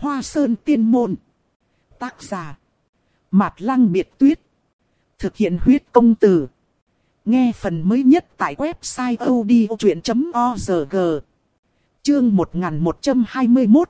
Hoa Sơn Tiên Môn. Tác giả Mạt Lăng Biệt Tuyết. Thực hiện huyết công từ. Nghe phần mới nhất tại website odchuyện.org. Chương 1121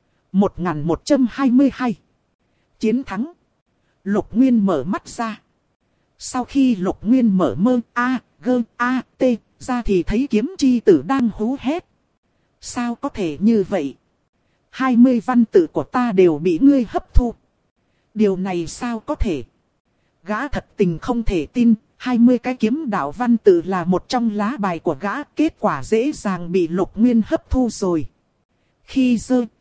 1122. Chiến thắng. Lục Nguyên mở mắt ra. Sau khi Lục Nguyên mở mơ t ra thì thấy kiếm chi tử đang hú hét. Sao có thể như vậy? 20 văn tự của ta đều bị ngươi hấp thu. Điều này sao có thể? Gã thật tình không thể tin, 20 cái kiếm đạo văn tự là một trong lá bài của gã, kết quả dễ dàng bị Lục Nguyên hấp thu rồi. Khi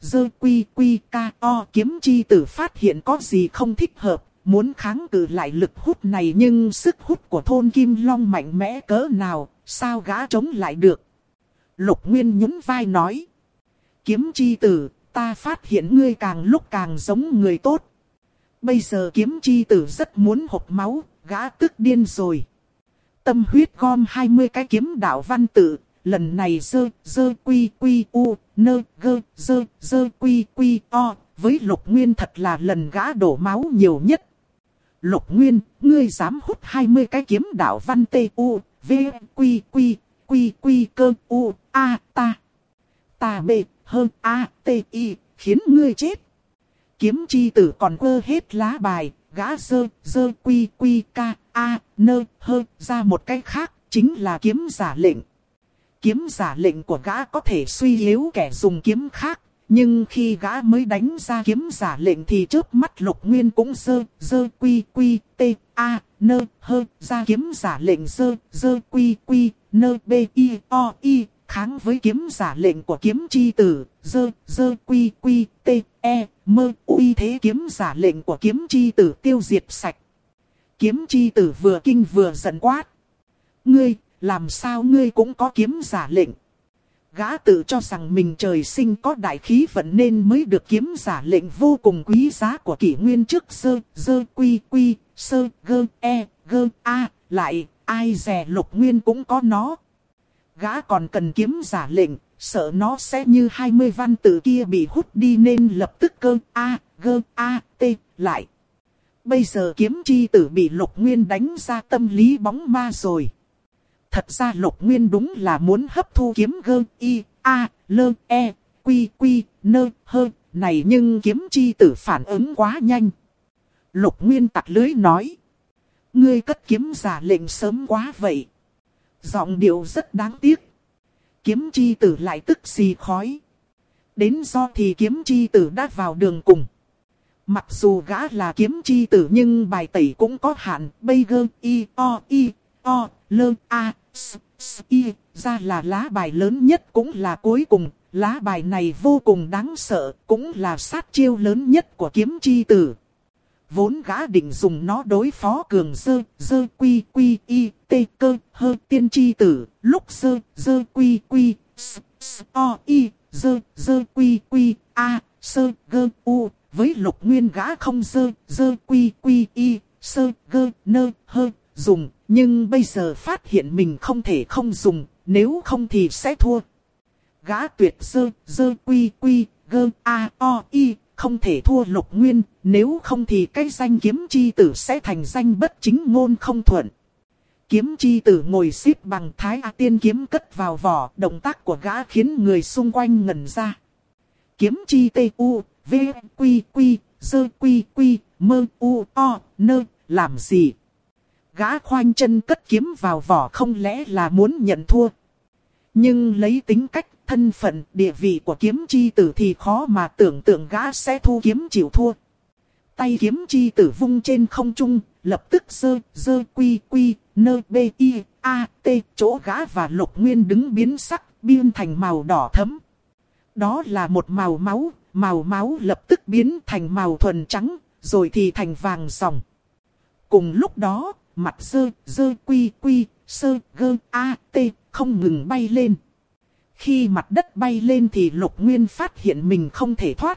kiếm chi tử phát hiện có gì không thích hợp, muốn kháng cự lại lực hút này, nhưng sức hút của thôn Kim Long mạnh mẽ cỡ nào, sao gã chống lại được? Lục Nguyên nhún vai nói. Kiếm chi tử, ta phát hiện ngươi càng lúc càng giống người tốt. Bây giờ kiếm chi tử rất muốn hộc máu, gã tức điên rồi. Tâm huyết gom 20 cái kiếm đạo văn tự, lần này với Lục Nguyên thật là lần gã đổ máu nhiều nhất. Lục Nguyên, ngươi dám hút 20 cái kiếm đạo văn ta khiến ngươi chết. Kiếm chi tử còn quơ hết lá bài, gã ra một cái khác, chính là kiếm giả lệnh. Kiếm giả lệnh của gã có thể suy yếu kẻ dùng kiếm khác, nhưng khi gã mới đánh ra kiếm giả lệnh thì chớp mắt Lục Nguyên cũng ra kiếm giả lệnh kháng với kiếm giả lệnh của kiếm chi tử uy thế kiếm giả lệnh của kiếm chi tử tiêu diệt sạch. Kiếm chi tử vừa kinh vừa giận quát. Ngươi, làm sao ngươi cũng có kiếm giả lệnh? Gã tự cho rằng mình trời sinh có đại khí vận nên mới được kiếm giả lệnh vô cùng quý giá của kỷ nguyên trước lại ai dè Lục Nguyên cũng có nó. Gã còn cần kiếm giả lệnh, sợ nó sẽ như 20 văn tự kia bị hút đi nên lập tức lại. Bây giờ kiếm chi tử bị Lục Nguyên đánh ra tâm lý bóng ma rồi. Thật ra Lục Nguyên đúng là muốn hấp thu kiếm này, nhưng kiếm chi tử phản ứng quá nhanh. Lục Nguyên tặc lưới nói. Ngươi cất kiếm giả lệnh sớm quá vậy. Giọng điệu rất đáng tiếc. Kiếm chi tử lại tức xì khói. Đến do thì kiếm chi tử đã vào đường cùng. Mặc dù gã là kiếm chi tử nhưng bài tẩy cũng có hạn. Bây giờ ra là lá bài lớn nhất cũng là cuối cùng. Lá bài này vô cùng đáng sợ, cũng là sát chiêu lớn nhất của kiếm chi tử. Vốn gã định dùng nó đối phó cường tiên chi tử, lúc với Lục Nguyên gã không dùng, nhưng bây giờ phát hiện mình không thể không dùng, nếu không thì sẽ thua. Gã tuyệt không thể thua Lục Nguyên, nếu không thì cái danh kiếm chi tử sẽ thành danh bất chính ngôn không thuận. Kiếm chi tử ngồi xếp bằng thái A tiên kiếm cất vào vỏ, động tác của gã khiến người xung quanh ngẩn ra. Kiếm chi làm gì? Gã khoanh chân cất kiếm vào vỏ không lẽ là muốn nhận thua? Nhưng lấy tính cách, thân phận, địa vị của kiếm chi tử thì khó mà tưởng tượng gã sẽ thu kiếm chịu thua. Tay kiếm chi tử vung trên không trung, lập tức chỗ gã và Lục Nguyên đứng biến sắc, biến thành màu đỏ thẫm. Đó là một màu máu lập tức biến thành màu thuần trắng, rồi thì thành vàng ròng. Cùng lúc đó, mặt không ngừng bay lên. Khi mặt đất bay lên thì Lục Nguyên phát hiện mình không thể thoát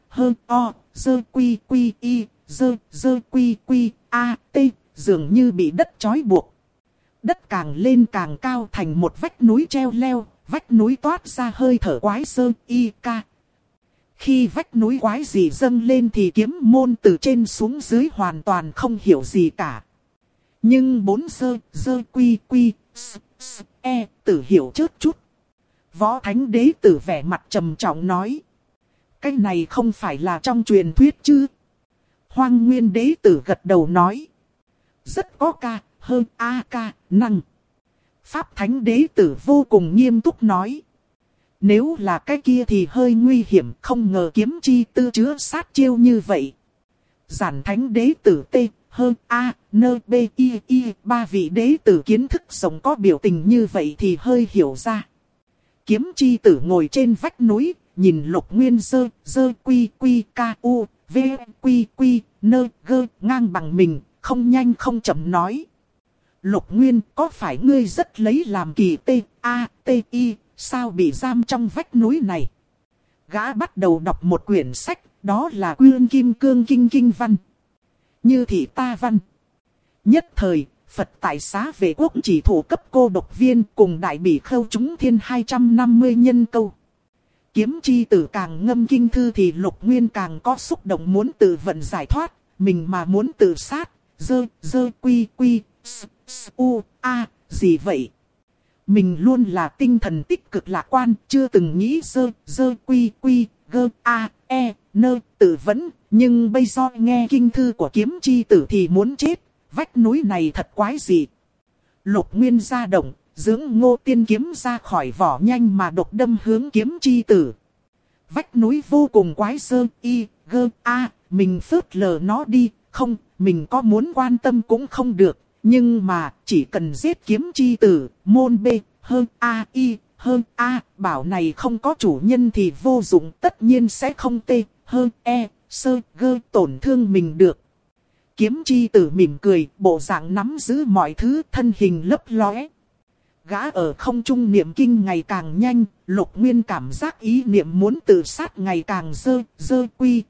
dường như bị đất trói buộc. Đất càng lên càng cao thành một vách núi treo leo, vách núi toát ra hơi thở quái Khi vách núi quái gì dâng lên thì kiếm môn từ trên xuống dưới hoàn toàn không hiểu gì cả. Nhưng 4 dơ quy quy tử hiểu chớt chút. Võ Thánh Đế Tử vẻ mặt trầm trọng nói. Cái này không phải là trong truyền thuyết chứ? Hoang Nguyên Đế Tử gật đầu nói. Rất có ca, hơn ca, năng. Pháp Thánh Đế Tử vô cùng nghiêm túc nói. Nếu là cái kia thì hơi nguy hiểm, không ngờ kiếm chi tư chứa sát chiêu như vậy. Giản Thánh Đế Tử T, hơn B, I, 3 vị đế tử kiến thức rộng có biểu tình như vậy thì hơi hiểu ra. Kiếm chi tử ngồi trên vách núi, nhìn Lục Nguyên dơ quy u, v quy gơ ngang bằng mình, không nhanh không chậm nói. Lục Nguyên, có phải ngươi rất lấy làm kỳ I, sao bị giam trong vách núi này? Gã bắt đầu đọc một quyển sách, đó là Quyên Kim Cương Kinh Văn. Như thị ta văn. Nhất thời, Phật tại xá vệ quốc chỉ thủ cấp cô độc viên cùng đại bỉ khâu chúng thiên 250 nhân câu. Kiếm chi tử càng ngâm kinh thư thì Lục Nguyên càng có xúc động muốn tự vận giải thoát, mình mà muốn tự sát, dơ quy gì vậy? Mình luôn là tinh thần tích cực lạc quan, chưa từng nghĩ dơ quy gơ tự vấn, nhưng bây giờ nghe kinh thư của kiếm chi tử thì muốn chết, vách núi này thật quái dị. Lục Nguyên ra động, dưỡng Ngô Tiên kiếm ra khỏi vỏ nhanh mà độc đâm hướng kiếm chi tử. Vách núi vô cùng quái mình phớt lờ nó đi, không, mình có muốn quan tâm cũng không được, nhưng mà chỉ cần giết kiếm chi tử, môn B, bảo này không có chủ nhân thì vô dụng, tất nhiên sẽ không tổn thương mình được. Kiếm chi tử mỉm cười, bộ dạng nắm giữ mọi thứ, thân hình lấp lóe. Gã ở không trung niệm kinh ngày càng nhanh, Lục Nguyên cảm giác ý niệm muốn tự sát ngày càng dơ quy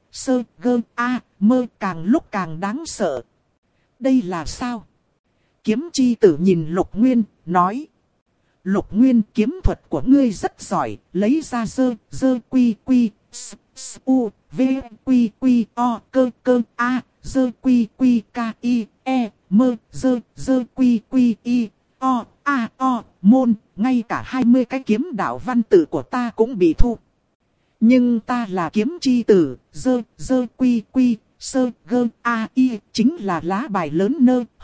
mơ càng lúc càng đáng sợ. Đây là sao? Kiếm chi tử nhìn Lục Nguyên, nói. Lục Nguyên, kiếm thuật của ngươi rất giỏi, lấy ra dơ quy v quy dơ quy mơ dơ quy môn, ngay cả 20 cái kiếm đạo văn tự của ta cũng bị thu. Nhưng ta là kiếm chi tử, dơ quy chính là lá bài lớn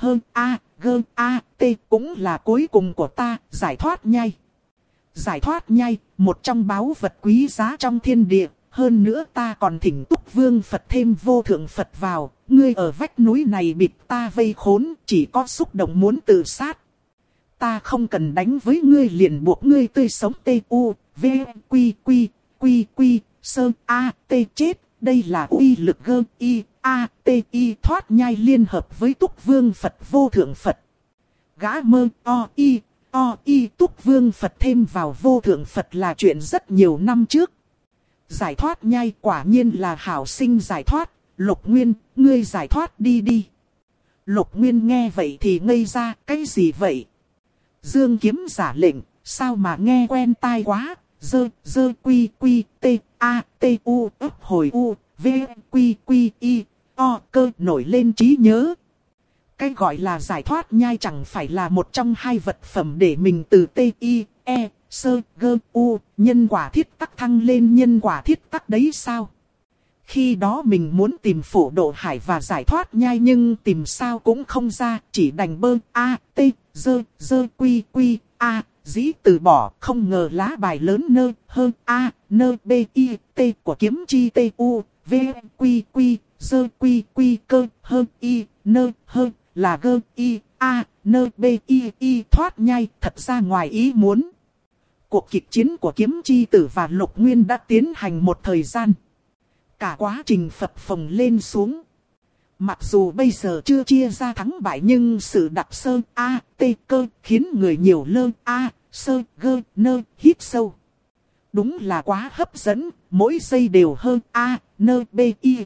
cũng là cuối cùng của ta, giải thoát nhai. Giải thoát nhai, một trong báu vật quý giá trong thiên địa, hơn nữa ta còn thỉnh Túc Vương Phật thêm vô thượng Phật vào, ngươi ở vách núi này bịt ta vây khốn, chỉ có xúc động muốn tự sát. Ta không cần đánh với ngươi liền buộc ngươi tươi sống chết, đây là uy lực thoát nhai liên hợp với Túc Vương Phật vô thượng Phật. Gã Túc Vương Phật thêm vào vô thượng Phật là chuyện rất nhiều năm trước. Giải thoát nhai quả nhiên là hảo sinh giải thoát, Lục Nguyên, ngươi giải thoát đi. Lục Nguyên nghe vậy thì ngây ra, cái gì vậy? Dương kiếm giả lệnh, sao mà nghe quen tai quá, dơ quy ấp hồi u, v quy cơ nổi lên trí nhớ. Cái gọi là giải thoát nhai chẳng phải là một trong hai vật phẩm để mình từ nhân quả thiết tắc thăng lên nhân quả thiết tắc đấy sao? Khi đó mình muốn tìm phổ độ hải và giải thoát nhai nhưng tìm sao cũng không ra, chỉ đành dơ quy dĩ từ bỏ, không ngờ lá bài lớn của kiếm chi v quy dơ quy cơ là thoát nhai, thật ra ngoài ý muốn. Cuộc kịch chiến của kiếm chi tử và Lục Nguyên đã tiến hành một thời gian. Cả quá trình phập phồng lên xuống. Mặc dù bây giờ chưa chia ra thắng bại nhưng sự đặc cơ khiến người nhiều hít sâu. Đúng là quá hấp dẫn, mỗi giây đều hơn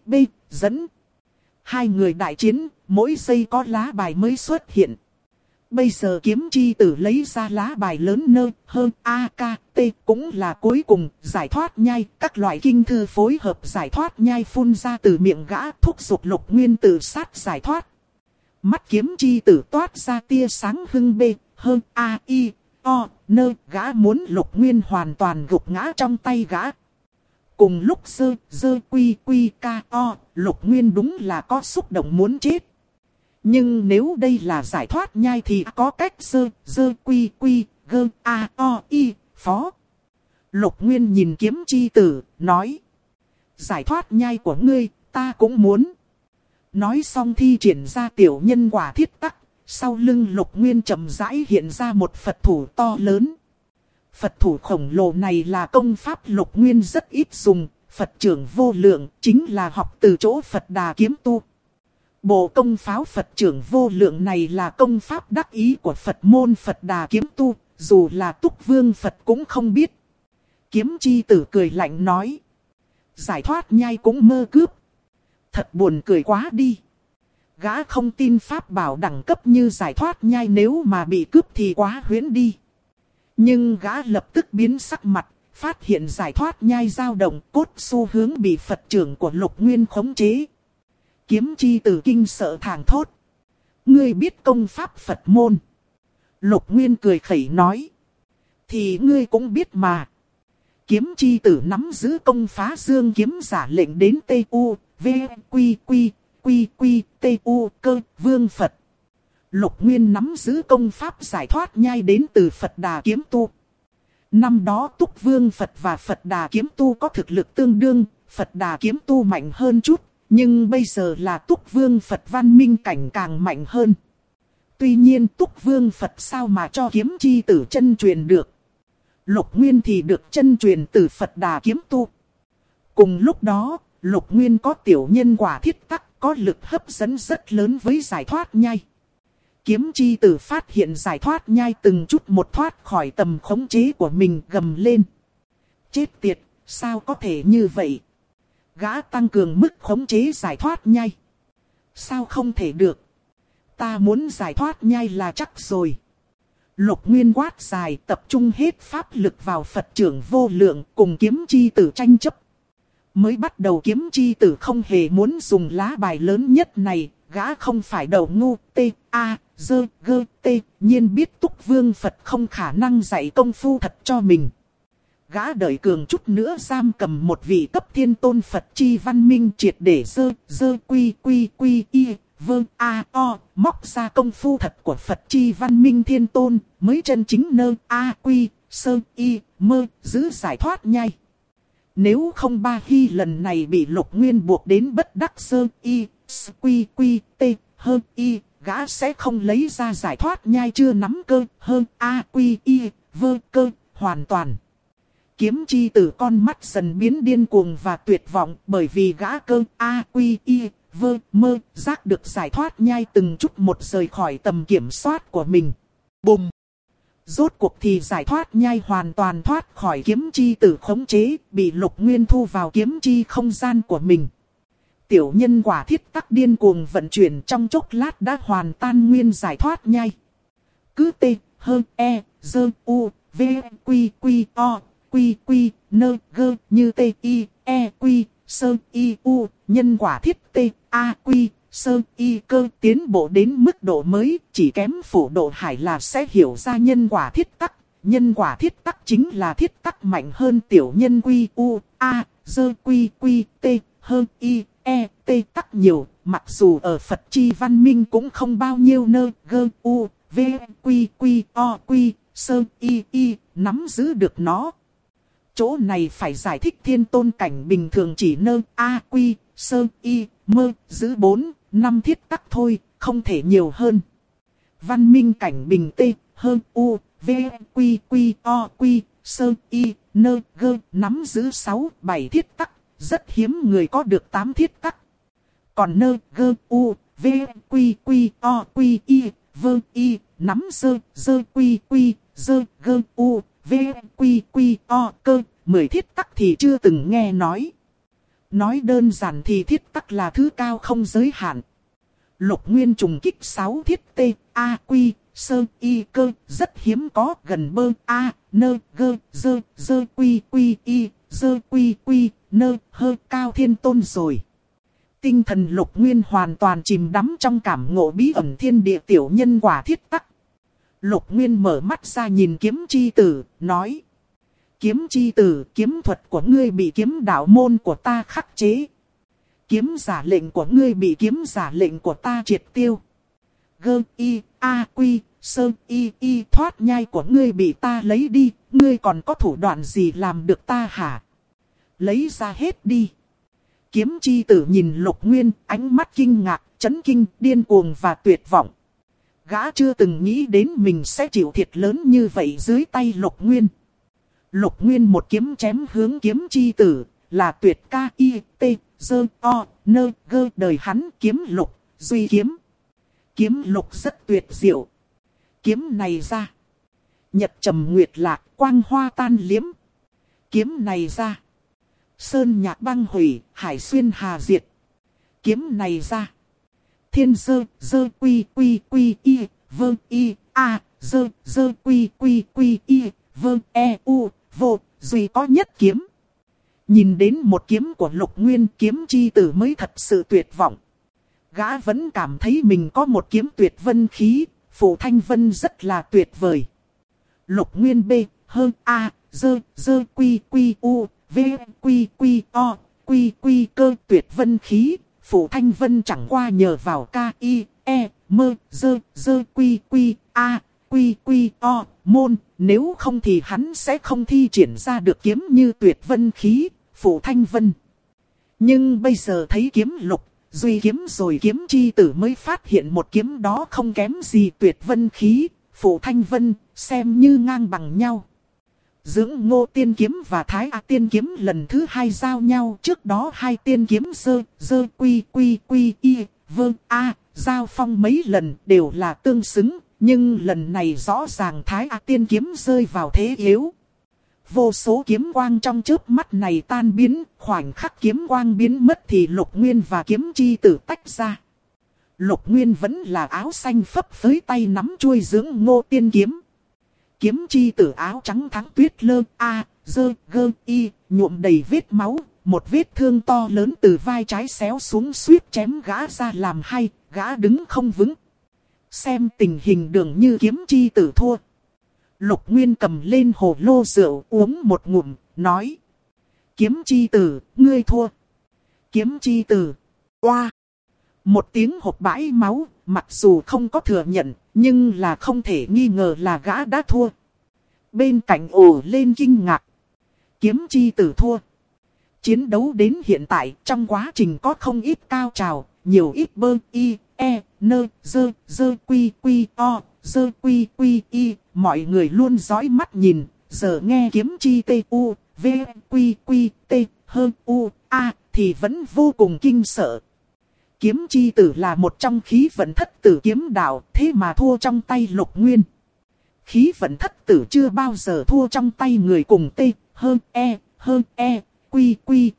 dẫn. Hai người đại chiến, mỗi giây có lá bài mới xuất hiện. Bây giờ kiếm chi tử lấy ra lá bài lớn nơ hơn A K T cũng là cuối cùng giải thoát nhai. Các loại kinh thư phối hợp giải thoát nhai phun ra từ miệng gã, thúc giục Lục Nguyên tự sát giải thoát. Mắt kiếm chi tử toát ra tia sáng hưng bê hơn A I O nơ, gã muốn Lục Nguyên hoàn toàn gục ngã trong tay gã. Cùng lúc dơ quy quy ca o, Lục Nguyên đúng là có xúc động muốn chết. Nhưng nếu đây là giải thoát nhai thì có cách dơ quy quy gơ a o i phó. Lục Nguyên nhìn kiếm chi tử, nói. Giải thoát nhai của ngươi, ta cũng muốn. Nói xong thi triển ra tiểu nhân quả thiết tắc. Sau lưng Lục Nguyên chậm rãi hiện ra một Phật thủ to lớn. Phật thủ khổng lồ này là công pháp Lục Nguyên rất ít dùng. Phật trưởng vô lượng chính là học từ chỗ Phật Đà Kiếm Tu. Bộ công pháo Phật trưởng vô lượng này là công pháp đắc ý của Phật môn Phật Đà Kiếm Tu. Dù là Túc Vương Phật cũng không biết. Kiếm chi tử cười lạnh nói. Giải thoát nhai cũng mơ cướp. Thật buồn cười quá đi. Gã không tin pháp bảo đẳng cấp như giải thoát nhai, nếu mà bị cướp thì quá huyễn đi. Nhưng gã lập tức biến sắc mặt, phát hiện giải thoát nhai dao động, cốt xu hướng bị Phật trưởng của Lục Nguyên khống chế. Kiếm chi tử kinh sợ thảng thốt. Ngươi biết công pháp Phật môn. Lục Nguyên cười khẩy nói. Thì ngươi cũng biết mà. Kiếm chi tử nắm giữ công phá dương kiếm giả lệnh đến T.U. V. Quy T.U. cơ vương Phật. Lục Nguyên nắm giữ công pháp giải thoát nhai đến từ Phật Đà Kiếm Tu. Năm đó Túc Vương Phật và Phật Đà Kiếm Tu có thực lực tương đương, Phật Đà Kiếm Tu mạnh hơn chút, nhưng bây giờ là Túc Vương Phật văn minh cảnh càng mạnh hơn. Tuy nhiên Túc Vương Phật sao mà cho kiếm chi tử chân truyền được. Lục Nguyên thì được chân truyền từ Phật Đà Kiếm Tu. Cùng lúc đó, Lục Nguyên có tiểu nhân quả thiết tắc, có lực hấp dẫn rất lớn với giải thoát nhai. Kiếm chi tử phát hiện giải thoát nhai từng chút một thoát khỏi tầm khống chế của mình, gầm lên. Chết tiệt, sao có thể như vậy? Gã tăng cường mức khống chế giải thoát nhai. Sao không thể được? Ta muốn giải thoát nhai là chắc rồi. Lục Nguyên quát dài, tập trung hết pháp lực vào Phật trưởng vô lượng, cùng kiếm chi tử tranh chấp. Mới bắt đầu kiếm chi tử không hề muốn dùng lá bài lớn nhất này, gã không phải đầu ngu, nhiên biết Túc Vương Phật không khả năng dạy công phu thật cho mình. Gã đợi cường chút nữa giam cầm một vị cấp thiên tôn Phật chi văn minh triệt để móc ra công phu thật của Phật chi văn minh thiên tôn, mới chân chính giữ giải thoát nhai. Nếu không Ba Hy lần này bị Lục Nguyên buộc đến bất đắc gã sẽ không lấy ra giải thoát nhai chưa nắm cơ hoàn toàn. Kiếm chi tử con mắt dần biến điên cuồng và tuyệt vọng, bởi vì gã giác được giải thoát nhai từng chút một rời khỏi tầm kiểm soát của mình. Bùm! Rốt cuộc thì giải thoát nhai hoàn toàn thoát khỏi kiếm chi tử khống chế, bị Lục Nguyên thu vào kiếm chi không gian của mình. Tiểu nhân quả thiết tắc điên cuồng vận chuyển, trong chốc lát đã hoàn tan nguyên giải thoát nhai. Cứ như nhân quả thiết cơ tiến bộ đến mức độ mới, chỉ kém phổ độ hải là sẽ hiểu ra nhân quả thiết tắc. Nhân quả thiết tắc chính là thiết tắc mạnh hơn tiểu nhân tắc nhiều, mặc dù ở Phật chi văn minh cũng không bao nhiêu nắm giữ được nó. Chỗ này phải giải thích thiên tôn cảnh bình thường chỉ giữ 4-5 thiết tắc thôi, không thể nhiều hơn. Văn minh cảnh bình nắm giữ 6-7 thiết tắc, rất hiếm người có được 8 thiết tắc. Còn nắm cơ 10 thiết tắc thì chưa từng nghe nói. Nói đơn giản thì thiết tắc là thứ cao không giới hạn. Lục Nguyên trùng kích 6 thiết T, A, Quy, Sơ, Y, Cơ, rất hiếm có gần bơ, A, Nơ, Gơ, Dơ, Dơ, Quy, Quy, Y, Dơ, Quy, Quy, Nơ, Hơ, Cao Thiên Tôn rồi. Tinh thần Lục Nguyên hoàn toàn chìm đắm trong cảm ngộ bí ẩn thiên địa tiểu nhân quả thiết tắc. Lục Nguyên mở mắt ra nhìn kiếm chi tử, nói. Kiếm chi tử, kiếm thuật của ngươi bị kiếm đạo môn của ta khắc chế. Kiếm giả lệnh của ngươi bị kiếm giả lệnh của ta triệt tiêu. Gơ, Y, A, Quy, Sơ, Y, Y thoát nhai của ngươi bị ta lấy đi. Ngươi còn có thủ đoạn gì làm được ta hả? Lấy ra hết đi. Kiếm chi tử nhìn Lục Nguyên, ánh mắt kinh ngạc, chấn kinh, điên cuồng và tuyệt vọng. Gã chưa từng nghĩ đến mình sẽ chịu thiệt lớn như vậy dưới tay Lục Nguyên. Lục Nguyên một kiếm chém hướng kiếm chi tử, là tuyệt ca y t dơ o nơ gơ đời hắn kiếm lục, duy kiếm. Kiếm lục rất tuyệt diệu. Kiếm này ra. Nhật trầm nguyệt lạc, quang hoa tan liếm. Kiếm này ra. Sơn nhạc băng hủy, hải xuyên hà diệt. Kiếm này ra. Thiên dơ, dơ quy quy quy y, vơ y, a, dơ, dơ quy quy quy y, vơ e u, vô, duy có nhất kiếm. Nhìn đến một kiếm của Lục Nguyên, kiếm chi tử mới thật sự tuyệt vọng. Gã vẫn cảm thấy mình có một kiếm tuyệt vân khí, Phủ Thanh Vân rất là tuyệt vời. Lục Nguyên B, hơn A, dơ, dơ quy quy u, v, quy quy o, quy quy cơ tuyệt vân khí. Phủ Thanh Vân chẳng qua nhờ vào ca y, e, mơ, dơ, dơ quy quy, a, quy quy o, môn. Nếu không thì hắn sẽ không thi triển ra được kiếm như tuyệt vân khí, Phủ Thanh Vân. Nhưng bây giờ thấy kiếm lục, duy kiếm rồi kiếm chi tử mới phát hiện một kiếm đó không kém gì tuyệt vân khí, Phủ Thanh Vân, xem như ngang bằng nhau. Dưỡng Ngô tiên kiếm và Thái A tiên kiếm lần thứ hai giao nhau, trước đó hai tiên kiếm dơ, dơ quy quy quy y, vơ a, giao phong mấy lần đều là tương xứng, nhưng lần này rõ ràng Thái A tiên kiếm rơi vào thế yếu. Vô số kiếm quang trong chớp mắt này tan biến, khoảnh khắc kiếm quang biến mất thì Lục Nguyên và kiếm chi tử tách ra. Lục Nguyên vẫn là áo xanh phấp phới tay nắm chuôi Dưỡng Ngô tiên kiếm. Kiếm chi tử áo trắng thắng tuyết lơ, a, dơ, gơ, y, nhuộm đầy vết máu, một vết thương to lớn từ vai trái xéo xuống suýt chém gã ra làm hai, gã đứng không vững. Xem tình hình đường như kiếm chi tử thua. Lục Nguyên cầm lên hồ lô rượu uống một ngụm, nói. Kiếm chi tử, ngươi thua. Kiếm chi tử, oa. Một tiếng hộc bãi máu, mặc dù không có thừa nhận, nhưng là không thể nghi ngờ là gã đã thua. Bên cạnh ồ lên kinh ngạc. Kiếm chi tử thua. Chiến đấu đến hiện tại, trong quá trình có không ít cao trào, nhiều ít bơ, y, e, nơ, dơ, dơ quy quy o, dơ quy quy y. Mọi người luôn dõi mắt nhìn, giờ nghe kiếm chi t u, v, quy quy t, hơn u, a, thì vẫn vô cùng kinh sợ. Kiếm chi tử là một trong khí vận thất tử kiếm đạo, thế mà thua trong tay Lục Nguyên. Khí vận thất tử chưa bao giờ thua trong tay người cùng t, hơn e, quy quy.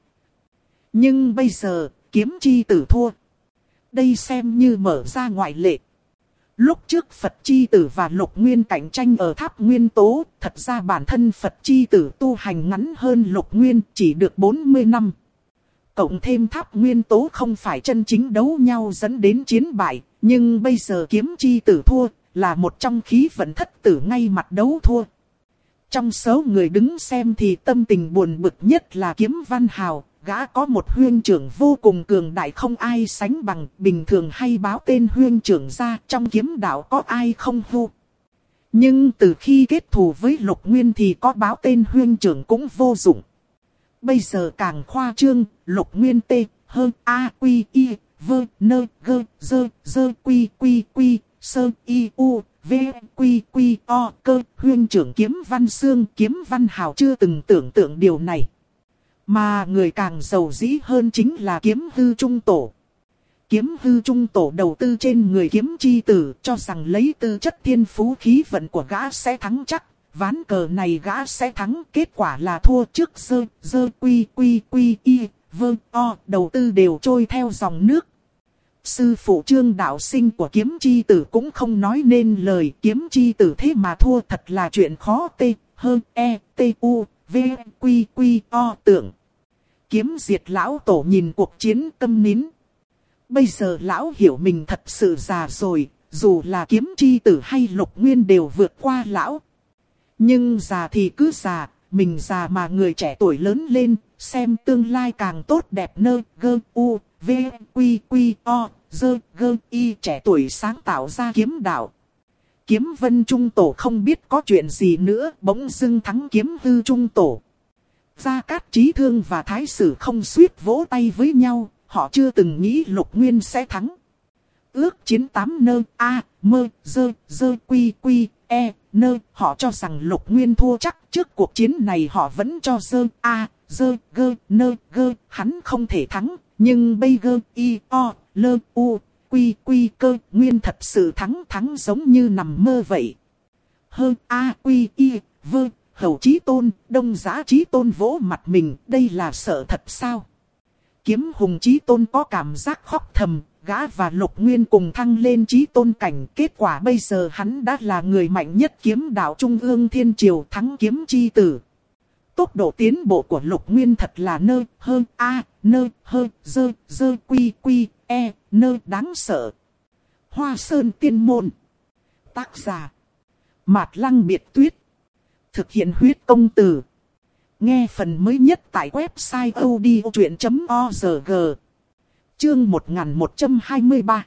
Nhưng bây giờ, kiếm chi tử thua. Đây xem như mở ra ngoại lệ. Lúc trước Phật chi tử và Lục Nguyên cạnh tranh ở tháp nguyên tố, thật ra bản thân Phật chi tử tu hành ngắn hơn Lục Nguyên chỉ được 40 năm. Cộng thêm tháp nguyên tố không phải chân chính đấu nhau dẫn đến chiến bại, nhưng bây giờ kiếm chi tử thua, là một trong khí vận thất tử ngay mặt đấu thua. Trong số người đứng xem thì tâm tình buồn bực nhất là Kiếm Văn Hào, gã có một huynh trưởng vô cùng cường đại không ai sánh bằng, bình thường hay báo tên huynh trưởng ra, trong kiếm đạo có ai không hô. Nhưng từ khi kết thù với Lục Nguyên thì có báo tên huynh trưởng cũng vô dụng. Bây giờ càng khoa trương, Lục Nguyên t, hơn a quy y, vơ nơ gơ dơ dơ quy quy quy, sơ y u, v quy quy o cơ. Huynh trưởng Kiếm Văn Xương, Kiếm Văn Hào chưa từng tưởng tượng điều này. Mà người càng giàu dĩ hơn chính là Kiếm Hư Trung Tổ. Kiếm Hư Trung Tổ đầu tư trên người kiếm chi tử, cho rằng lấy tư chất thiên phú khí vận của gã sẽ thắng chắc. Ván cờ này gã sẽ thắng, kết quả là thua trước dơ quy quy quy y, vơ o, đầu tư đều trôi theo dòng nước. Sư phụ Trương đạo sinh của kiếm chi tử cũng không nói nên lời, kiếm chi tử thế mà thua thật là chuyện khó t-h-e-t-u-v-q-q-o tưởng. Kiếm diệt lão tổ nhìn cuộc chiến câm nín. Bây giờ lão hiểu mình thật sự già rồi, dù là kiếm chi tử hay Lục Nguyên đều vượt qua lão. Nhưng già thì cứ già, mình già mà người trẻ tuổi lớn lên, xem tương lai càng tốt đẹp v-q-q-o, y trẻ tuổi sáng tạo ra kiếm đạo. Kiếm Vân Trung Tổ không biết có chuyện gì nữa, bỗng dưng thắng Kiếm Hư Trung Tổ. Gia Cát Chí Thương và Thái Sử không suýt vỗ tay với nhau, họ chưa từng nghĩ Lục Nguyên sẽ thắng. Ước chiến 8 họ cho rằng Lục Nguyên thua chắc. Trước cuộc chiến này họ vẫn cho hắn không thể thắng. Nhưng bây giờ Nguyên thật sự thắng giống như nằm mơ vậy. Hầu Chí Tôn, Đông Giá Chí Tôn vỗ mặt mình, đây là sợ thật sao? Kiếm Hùng Chí Tôn có cảm giác khóc thầm, gã và Lục Nguyên cùng thăng lên Chí Tôn cảnh. Kết quả bây giờ hắn đã là người mạnh nhất kiếm đạo Trung ương Thiên Triều, thắng kiếm chi tử. Tốc độ tiến bộ của Lục Nguyên thật là đáng sợ. Hoa Sơn Tiên Môn. Tác giả Mạt Lăng Biệt Tuyết. Thực hiện huyết công từ. Nghe phần mới nhất tại website odchuyện.org. Chương 1123.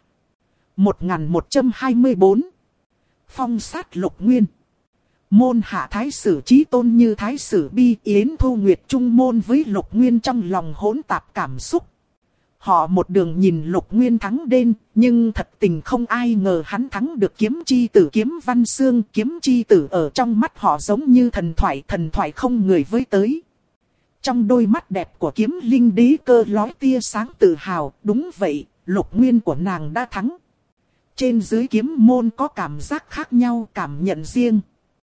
1124. Phong sát Lục Nguyên. Môn hạ Thái Sử Chí Tôn như Thái Sử Bi Yến Thu Nguyệt Trung môn với Lục Nguyên trong lòng hỗn tạp cảm xúc. Họ một đường nhìn Lục Nguyên thắng đên, nhưng thật tình không ai ngờ hắn thắng được kiếm chi tử Kiếm Văn Xương. Kiếm chi tử ở trong mắt họ giống như thần thoại không người với tới. Trong đôi mắt đẹp của Kiếm Linh Đế Cơ lóe tia sáng tự hào, đúng vậy, Lục Nguyên của nàng đã thắng. Trên dưới kiếm môn có cảm giác khác nhau, cảm nhận riêng.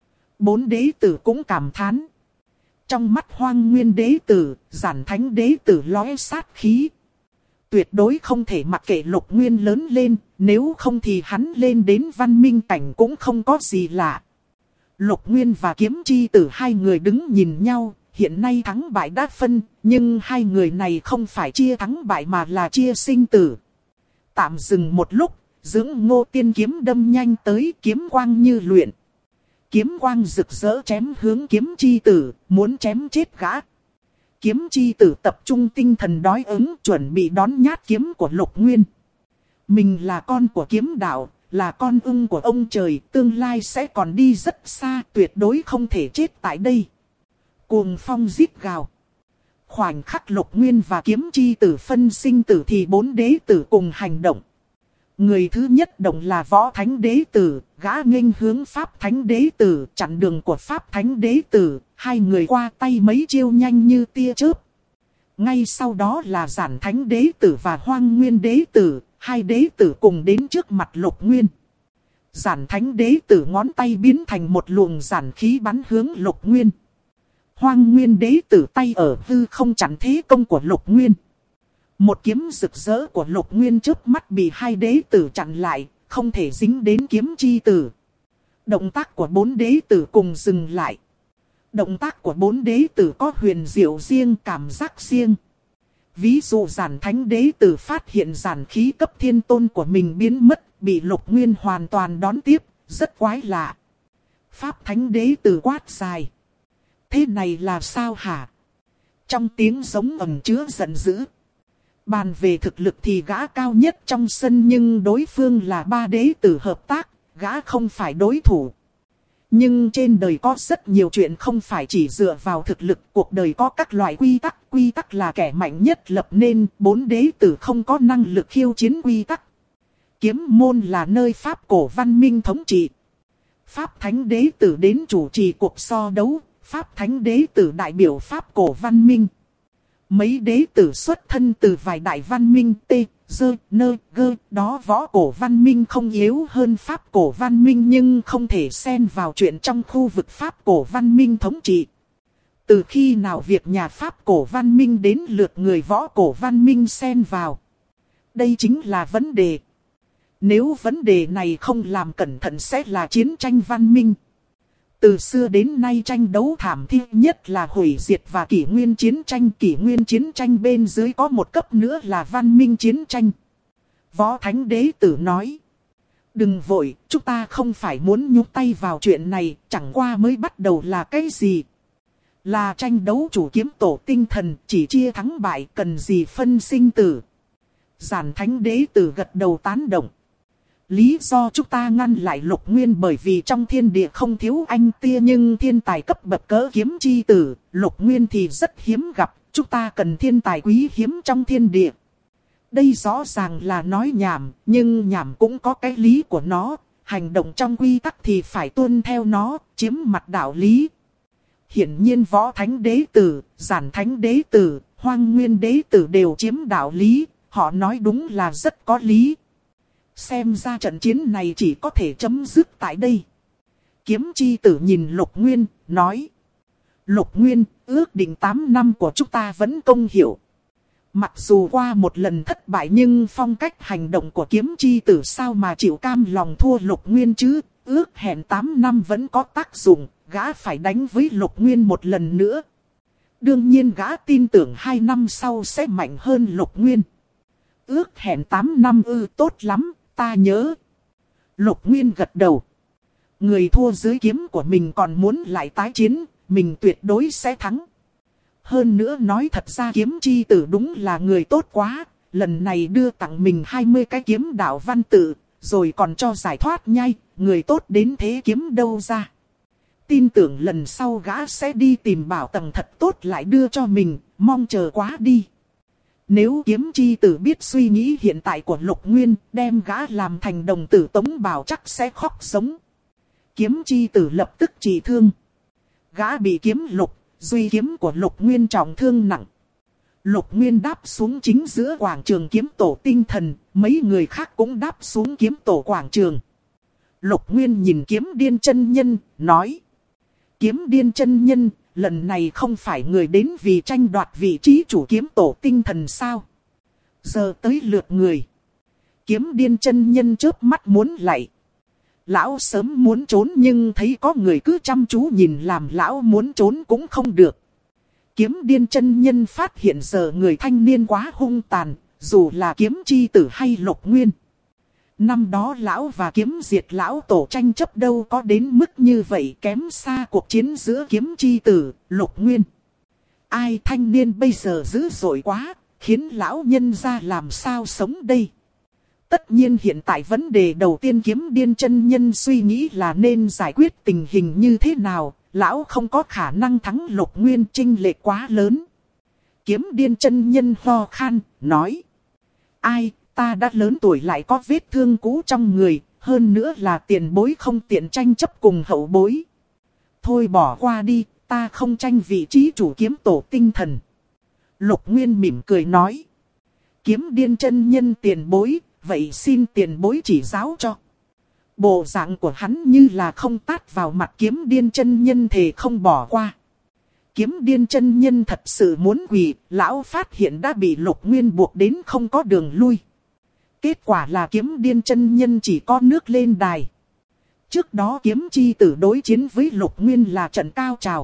4 đế tử cũng cảm thán. Trong mắt Hoang Nguyên đế tử, Giản Thánh đế tử lóe sát khí. Tuyệt đối không thể mặc kệ Lục Nguyên lớn lên, nếu không thì hắn lên đến văn minh cảnh cũng không có gì lạ. Lục Nguyên và Kiếm chi tử hai người đứng nhìn nhau, hiện nay thắng bại đã phân, nhưng hai người này không phải chia thắng bại mà là chia sinh tử. Tạm dừng một lúc, Dưỡng Ngô tiên kiếm đâm nhanh tới, kiếm quang như luyện. Kiếm quang rực rỡ chém hướng kiếm chi tử, muốn chém chết gã. Kiếm chi tử tập trung tinh thần đối ứng, chuẩn bị đón nhát kiếm của Lục Nguyên. Mình là con của kiếm đạo, là con ưng của ông trời, tương lai sẽ còn đi rất xa, tuyệt đối không thể chết tại đây. Cuồng phong rít gào. Khoảnh khắc Lục Nguyên và kiếm chi tử phân sinh tử thì 4 đế tử cùng hành động. Người thứ nhất động là Võ Thánh đế tử, gã nghênh hướng Pháp Thánh đế tử, chặn đường của Pháp Thánh đế tử, hai người qua tay mấy chiêu nhanh như tia chớp. Ngay sau đó là Giản Thánh đế tử và Hoang Nguyên đế tử, hai đế tử cùng đến trước mặt Lục Nguyên. Giản Thánh đế tử ngón tay biến thành một luồng giản khí bắn hướng Lục Nguyên. Hoang Nguyên đế tử tay ở hư không chặn thế công của Lục Nguyên. Một kiếm rực rỡ của Lục Nguyên chớp mắt bị hai đế tử chặn lại, không thể dính đến kiếm chi tử. Động tác của 4 đế tử cùng dừng lại. Động tác của 4 đế tử có huyền diệu riêng, cảm giác riêng. Ví dụ Giản Thánh đế tử phát hiện giản khí cấp thiên tôn của mình biến mất, bị Lục Nguyên hoàn toàn đón tiếp, rất quái lạ. Pháp Thánh đế tử quát dài. Thế này là sao hả? Trong tiếng giống ẩn chứa giận dữ. Bàn về thực lực thì gã cao nhất trong sân, nhưng đối phương là 3 đế tử hợp tác, gã không phải đối thủ. Nhưng trên đời có rất nhiều chuyện không phải chỉ dựa vào thực lực, cuộc đời có các loại quy tắc là kẻ mạnh nhất lập nên, 4 đế tử không có năng lực khiêu chiến quy tắc. Kiếm môn là nơi Pháp cổ văn minh thống trị. Pháp Thánh đế tử đến chủ trì cuộc so đấu, Pháp Thánh đế tử đại biểu Pháp cổ văn minh. Mấy đế tử xuất thân từ vài đại văn minh đó, võ cổ văn minh không yếu hơn Pháp cổ văn minh nhưng không thể xen vào chuyện trong khu vực Pháp cổ văn minh thống trị. Từ khi nào việc nhà Pháp cổ văn minh đến lượt người võ cổ văn minh xen vào? Đây chính là vấn đề. Nếu vấn đề này không làm cẩn thận sẽ là chiến tranh văn minh. Từ xưa đến nay tranh đấu thảm thiết nhất là hủy diệt và kỷ nguyên chiến tranh. Kỷ nguyên chiến tranh bên dưới có một cấp nữa là văn minh chiến tranh. Võ Thánh Đế Tử nói. Đừng vội, chúng ta không phải muốn nhúc tay vào chuyện này, chẳng qua mới bắt đầu là cái gì. Là tranh đấu chủ kiếm tổ tinh thần, chỉ chia thắng bại, cần gì phân sinh tử. Giản Thánh Đế Tử gật đầu tán động. Lý do chúng ta ngăn lại Lục Nguyên bởi vì trong thiên địa không thiếu anh tia, nhưng thiên tài cấp bậc cỡ kiếm chi tử, Lục Nguyên thì rất hiếm gặp, chúng ta cần thiên tài quý hiếm trong thiên địa. Đây rõ ràng là nói nhảm, nhưng nhảm cũng có cái lý của nó, hành động trong quy tắc thì phải tuân theo nó, chiếm mặt đạo lý. Hiển nhiên Võ Thánh Đế Tử, Giản Thánh Đế Tử, Hoang Nguyên Đế Tử đều chiếm đạo lý, họ nói đúng là rất có lý. Xem ra trận chiến này chỉ có thể chấm dứt tại đây. Kiếm chi tử nhìn Lục Nguyên, nói. Lục Nguyên, ước định 8 năm của chúng ta vẫn công hiệu. Mặc dù qua một lần thất bại nhưng phong cách hành động của kiếm chi tử sao mà chịu cam lòng thua Lục Nguyên chứ. Ước hẹn 8 năm vẫn có tác dụng, gã phải đánh với Lục Nguyên một lần nữa. Đương nhiên gã tin tưởng 2 năm sau sẽ mạnh hơn Lục Nguyên. Ước hẹn 8 năm tốt lắm, ta nhớ. Lục Nguyên gật đầu. Người thua dưới kiếm của mình còn muốn lại tái chiến, mình tuyệt đối sẽ thắng. Hơn nữa nói thật ra kiếm chi tử đúng là người tốt quá, lần này đưa tặng mình 20 cái kiếm đạo văn tự, rồi còn cho giải thoát nhai, người tốt đến thế kiếm đâu ra. Tin tưởng lần sau gã sẽ đi tìm bảo tầng thật tốt lại đưa cho mình, mong chờ quá đi. Nếu kiếm chi tử biết suy nghĩ hiện tại của Lục Nguyên, đem gã làm thành đồng tử Tống Bảo chắc sẽ khóc sống. Kiếm chi tử lập tức trị thương. Gã bị kiếm lục, duy kiếm của Lục Nguyên trọng thương nặng. Lục Nguyên đáp xuống chính giữa quảng trường kiếm tổ tinh thần, mấy người khác cũng đáp xuống kiếm tổ quảng trường. Lục Nguyên nhìn Kiếm Điên chân nhân, nói. Kiếm Điên chân nhân, lần này không phải người đến vì tranh đoạt vị trí chủ kiếm tổ tinh thần sao? Giờ tới lượt người. Kiếm Điên chân nhân chớp mắt muốn lạy. Lão sớm muốn trốn nhưng thấy có người cứ chăm chú nhìn làm lão muốn trốn cũng không được. Kiếm Điên chân nhân phát hiện giờ người thanh niên quá hung tàn, dù là kiếm chi tử hay Lục Nguyên. Năm đó lão và kiếm diệt lão tổ tranh chấp đâu có đến mức như vậy, kém xa cuộc chiến giữa kiếm chi tử, Lục Nguyên. Ai thanh niên bây giờ dữ dội quá, khiến lão nhân ra làm sao sống đây. Tất nhiên hiện tại vấn đề đầu tiên Kiếm Điên chân nhân suy nghĩ là nên giải quyết tình hình như thế nào, lão không có khả năng thắng Lục Nguyên, chênh lệch quá lớn. Kiếm Điên chân nhân ho khan, nói. Ai, ta đã lớn tuổi lại có vết thương cũ trong người, hơn nữa là tiền bối không tiện tranh chấp cùng hậu bối. Thôi bỏ qua đi, ta không tranh vị trí chủ kiếm tổ tinh thần. Lục Nguyên mỉm cười nói. Kiếm Điên chân nhân tiền bối, vậy xin tiền bối chỉ giáo cho. Bộ dạng của hắn như là không tát vào mặt Kiếm Điên chân nhân thề không bỏ qua. Kiếm Điên chân nhân thật sự muốn quỳ, lão phát hiện đã bị Lục Nguyên buộc đến không có đường lui. Kết quả là Kiếm Điên chân nhân chỉ có nước lên đài. Trước đó kiếm chi tử đối chiến với Lục Nguyên là trận cao trào.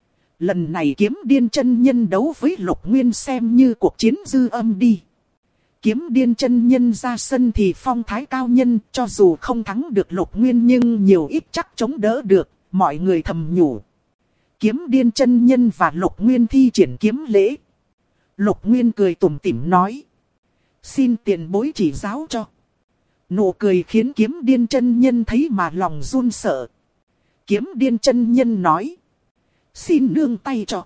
Lần này Kiếm Điên chân nhân đấu với Lục Nguyên xem như cuộc chiến dư âm đi. Kiếm Điên chân nhân ra sân thì phong thái cao nhân, cho dù không thắng được Lục Nguyên nhưng nhiều ít chắc chống đỡ được, mọi người thầm nhủ. Kiếm Điên chân nhân và Lục Nguyên thi triển kiếm lễ. Lục Nguyên cười tủm tỉm nói. Xin tiền bối chỉ giáo cho. Nụ cười khiến Kiếm Điên chân nhân thấy mà lòng run sợ. Kiếm Điên chân nhân nói. Xin nương tay cho.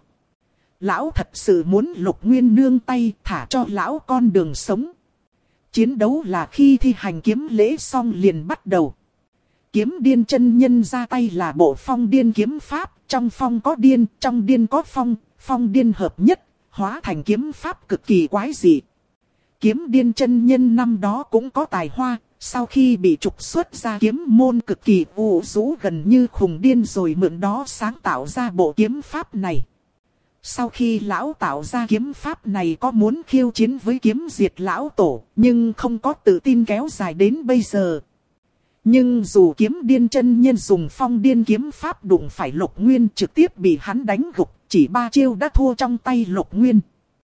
Lão thật sự muốn Lục Nguyên nương tay, thả cho lão con đường sống. Chiến đấu là khi thi hành kiếm lễ xong liền bắt đầu. Kiếm Điên chân nhân ra tay là bộ phong điên kiếm pháp, trong phong có điên, trong điên có phong, phong điên hợp nhất, hóa thành kiếm pháp cực kỳ quái dị. Kiếm Điên chân nhân năm đó cũng có tài hoa, sau khi bị trục xuất ra kiếm môn cực kỳ u rũ gần như khùng điên rồi mượn đó sáng tạo ra bộ kiếm pháp này. Sau khi lão tạo ra kiếm pháp này có muốn khiêu chiến với kiếm diệt lão tổ, nhưng không có tự tin kéo dài đến bây giờ. Nhưng dù kiếm điên chân nhân dùng phong điên kiếm pháp đụng phải Lục Nguyên trực tiếp bị hắn đánh gục, chỉ 3 chiêu đã thua trong tay Lục Nguyên.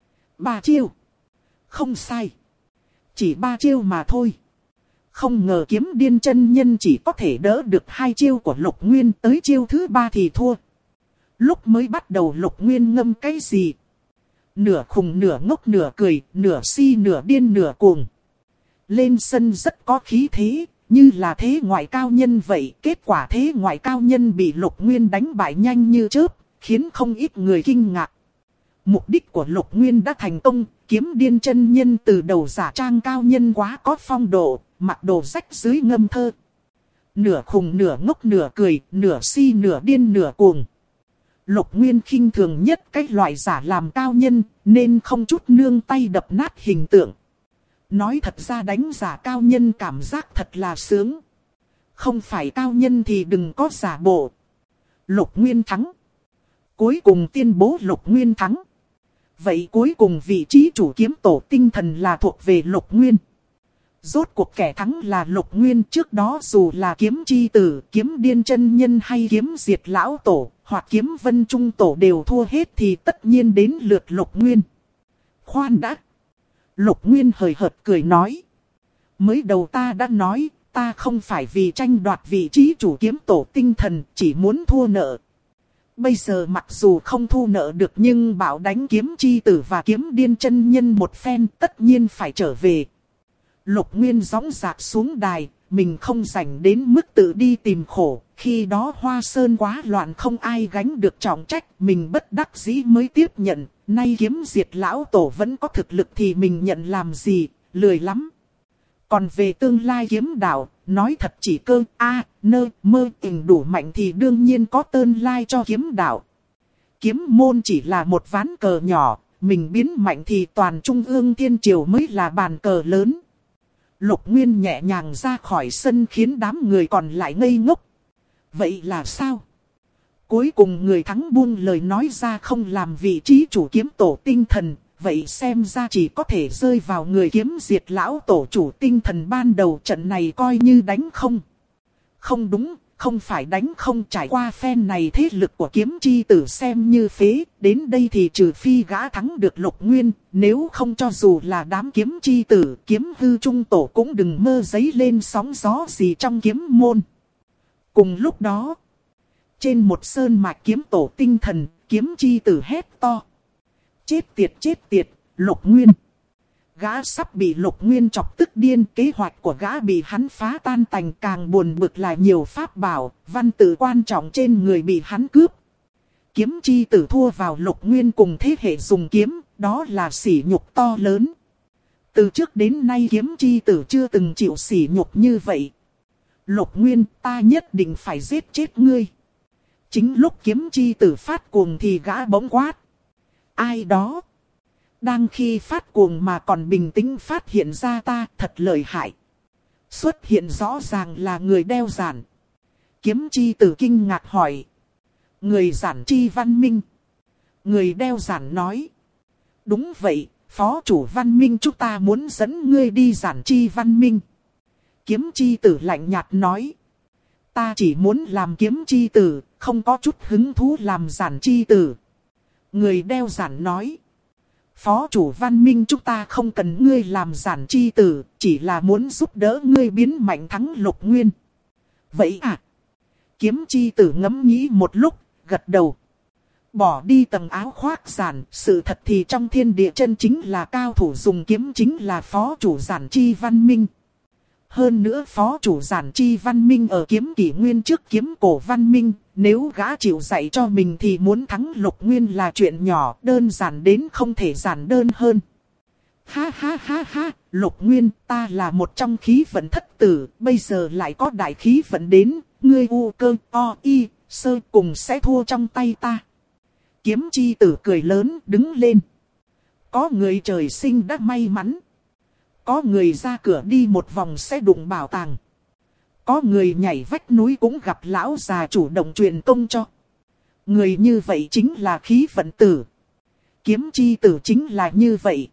3 chiêu? Không sai. Chỉ 3 chiêu mà thôi. Không ngờ kiếm điên chân nhân chỉ có thể đỡ được 2 chiêu của Lục Nguyên, tới chiêu thứ 3 thì thua. Lúc mới bắt đầu Lục Nguyên ngâm cái gì? Nửa khùng nửa ngốc nửa cười, nửa si nửa điên nửa cuồng. Lên sân rất có khí thế, như là thế ngoại cao nhân vậy. Kết quả thế ngoại cao nhân bị Lục Nguyên đánh bại nhanh như chớp, khiến không ít người kinh ngạc. Mục đích của Lục Nguyên đã thành công, kiếm điên chân nhân từ đầu giả trang cao nhân quá có phong độ, mặc đồ rách dưới ngâm thơ. Nửa khùng nửa ngốc nửa cười, nửa si nửa điên nửa cuồng. Lục Nguyên khinh thường nhất cái loại giả làm cao nhân, nên không chút nương tay đập nát hình tượng. Nói thật ra đánh giả cao nhân cảm giác thật là sướng. Không phải cao nhân thì đừng có giả bộ. Lục Nguyên thắng. Cuối cùng tuyên bố Lục Nguyên thắng. Vậy cuối cùng vị trí chủ kiếm tổ tinh thần là thuộc về Lục Nguyên. Rốt cuộc kẻ thắng là Lục Nguyên. Trước đó dù là kiếm chi tử, kiếm điên chân nhân hay kiếm diệt lão tổ, hoặc kiếm vân trung tổ đều thua hết thì tất nhiên đến lượt Lục Nguyên. Khoan đã. Lục Nguyên hời hợt cười nói. Mới đầu ta đã nói, ta không phải vì tranh đoạt vị trí chủ kiếm tổ tinh thần, chỉ muốn thua nợ. Bây giờ mặc dù không thu nợ được nhưng bảo đánh kiếm chi tử và kiếm điên chân nhân một phen tất nhiên phải trở về. Lục Nguyên gióng dạc xuống đài, mình không rảnh đến mức tự đi tìm khổ. Khi đó Hoa Sơn quá loạn không ai gánh được trọng trách, mình bất đắc dĩ mới tiếp nhận. Nay kiếm diệt lão tổ vẫn có thực lực thì mình nhận làm gì, lười lắm. Còn về tương lai kiếm đạo, nói thật chỉ cơ nơ mơ tình đủ mạnh thì đương nhiên có tương lai cho kiếm đạo. Kiếm môn chỉ là một ván cờ nhỏ, mình biến mạnh thì toàn Trung ương Thiên Triều mới là bàn cờ lớn. Lục Nguyên nhẹ nhàng ra khỏi sân khiến đám người còn lại ngây ngốc. Vậy là sao? Cuối cùng người thắng buông lời nói ra không làm vị trí chủ kiếm tổ tinh thần. Vậy xem ra chỉ có thể rơi vào người kiếm diệt lão tổ chủ tinh thần ban đầu, trận này coi như đánh không. Không đúng, không phải đánh không, trải qua phen này thế lực của kiếm chi tử xem như phế. Đến đây thì trừ phi gã thắng được Lục Nguyên, nếu không cho dù là đám kiếm chi tử, kiếm hư trung tổ cũng đừng mơ giấy lên sóng gió gì trong kiếm môn. Cùng lúc đó, trên một sơn mạch kiếm tổ tinh thần, kiếm chi tử hét to. Chết tiệt, Lục Nguyên. Gã sắp bị Lục Nguyên chọc tức điên, kế hoạch của gã bị hắn phá tan tành, càng buồn bực là nhiều pháp bảo, văn tự quan trọng trên người bị hắn cướp. Kiếm chi tử thua vào Lục Nguyên cùng thế hệ dùng kiếm, đó là sỉ nhục to lớn. Từ trước đến nay kiếm chi tử chưa từng chịu sỉ nhục như vậy. Lục Nguyên, ta nhất định phải giết chết ngươi. Chính lúc kiếm chi tử phát cuồng thì gã bỗng quát. Ai đó? Đang khi phát cuồng mà còn bình tĩnh phát hiện ra ta, thật lợi hại. Xuất hiện rõ ràng là người đeo giản. Kiếm chi tử kinh ngạc hỏi. Người giản chi Văn Minh. Người đeo giản nói. Đúng vậy, phó chủ Văn Minh, chúng ta muốn dẫn ngươi đi giản chi Văn Minh. Kiếm chi tử lạnh nhạt nói. Ta chỉ muốn làm kiếm chi tử, không có chút hứng thú làm giản chi tử. Người đeo giản nói. Phó chủ Văn Minh, chúng ta không cần ngươi làm giản chi tử, chỉ là muốn giúp đỡ ngươi biến mạnh thắng Lục Nguyên. Vậy à? Kiếm chi tử ngẫm nghĩ một lúc, gật đầu. Bỏ đi tầng áo khoác giản, sự thật thì trong thiên địa chân chính là cao thủ dùng kiếm chính là phó chủ giản chi Văn Minh. Hơn nữa phó chủ giản chi Văn Minh ở kiếm kỷ nguyên trước kiếm cổ Văn Minh, nếu gã chịu dạy cho mình thì muốn thắng Lục Nguyên là chuyện nhỏ, đơn giản đến không thể giản đơn hơn. Ha ha ha ha, Lục Nguyên, ta là một trong khí vận thất tử, bây giờ lại có đại khí vận đến, ngươi u cơ o y sơ cùng sẽ thua trong tay ta. Kiếm chi tử cười lớn đứng lên. Có người trời sinh đã may mắn. Có người ra cửa đi một vòng sẽ đụng bảo tàng. Có người nhảy vách núi cũng gặp lão già chủ động truyền công cho. Người như vậy chính là khí vận tử. Kiếm chi tử chính là như vậy.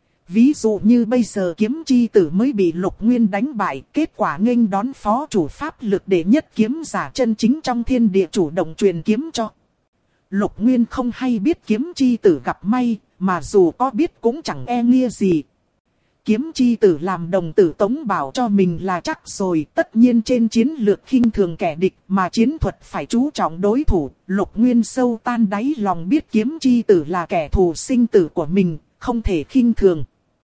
Ví dụ như bây giờ kiếm chi tử mới bị Lục Nguyên đánh bại, kết quả nghênh đón phó chủ pháp lực đệ nhất kiếm giả chân chính trong thiên địa chủ động truyền kiếm cho. Lục Nguyên không hay biết kiếm chi tử gặp may, mà dù có biết cũng chẳng e nghe gì. Kiếm chi tử làm đồng tử tống bảo cho mình là chắc rồi, tất nhiên trên chiến lược khinh thường kẻ địch mà chiến thuật phải chú trọng đối thủ. Lục Nguyên sâu tan đáy lòng biết kiếm chi tử là kẻ thù sinh tử của mình, không thể khinh thường.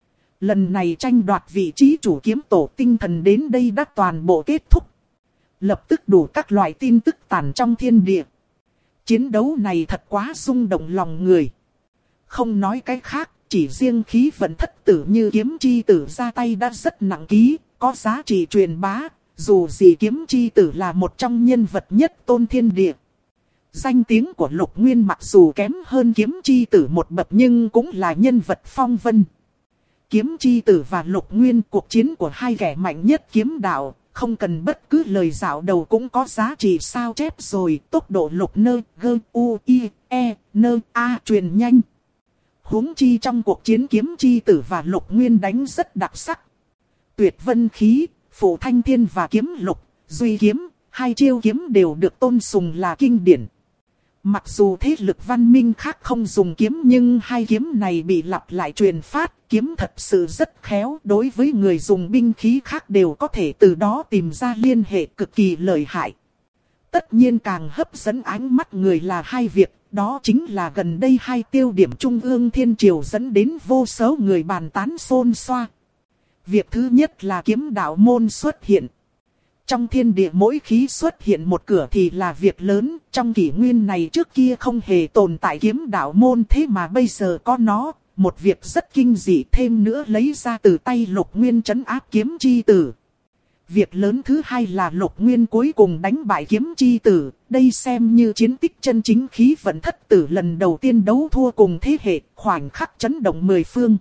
Lần này tranh đoạt vị trí chủ kiếm tổ tinh thần đến đây đã toàn bộ kết thúc. Lập tức đủ các loại tin tức tản trong thiên địa. Chiến đấu này thật quá rung động lòng người. Không nói cái khác, chỉ riêng khí vận thất tử như kiếm chi tử ra tay đã rất nặng ký, có giá trị truyền bá. Dù gì kiếm chi tử là một trong nhân vật nhất tôn thiên địa. Danh tiếng của Lục Nguyên mặc dù kém hơn kiếm chi tử một bậc nhưng cũng là nhân vật phong vân. Kiếm chi tử và Lục Nguyên, cuộc chiến của hai kẻ mạnh nhất kiếm đạo, không cần bất cứ lời dạo đầu cũng có giá trị sao chép rồi. Tốc độ Lục nơ gơ u i e nơ a truyền nhanh. Huống chi trong cuộc chiến kiếm chi tử và Lục Nguyên đánh rất đặc sắc. Tuyệt vân khí, Phổ Thanh Thiên và kiếm lục, Duy kiếm, hai chiêu kiếm đều được tôn sùng là kinh điển. Mặc dù thế lực văn minh khác không dùng kiếm nhưng hai kiếm này bị lặp lại truyền phát, kiếm thật sự rất khéo. Đối với người dùng binh khí khác đều có thể từ đó tìm ra liên hệ cực kỳ lợi hại. Tất nhiên càng hấp dẫn ánh mắt người là hai việc, đó chính là gần đây hai tiêu điểm trung ương thiên triều dẫn đến vô số người bàn tán xôn xoa. Việc thứ nhất là kiếm đạo môn xuất hiện. Trong thiên địa mỗi khí xuất hiện một cửa thì là việc lớn, trong kỷ nguyên này trước kia không hề tồn tại kiếm đạo môn thế mà bây giờ có nó, một việc rất kinh dị thêm nữa lấy ra từ tay Lục Nguyên trấn áp kiếm chi tử. Việc lớn thứ hai là Lục Nguyên cuối cùng đánh bại kiếm chi tử, đây xem như chiến tích chân chính khí vận thất tử lần đầu tiên đấu thua cùng thế hệ, khoảnh khắc chấn động mười phương.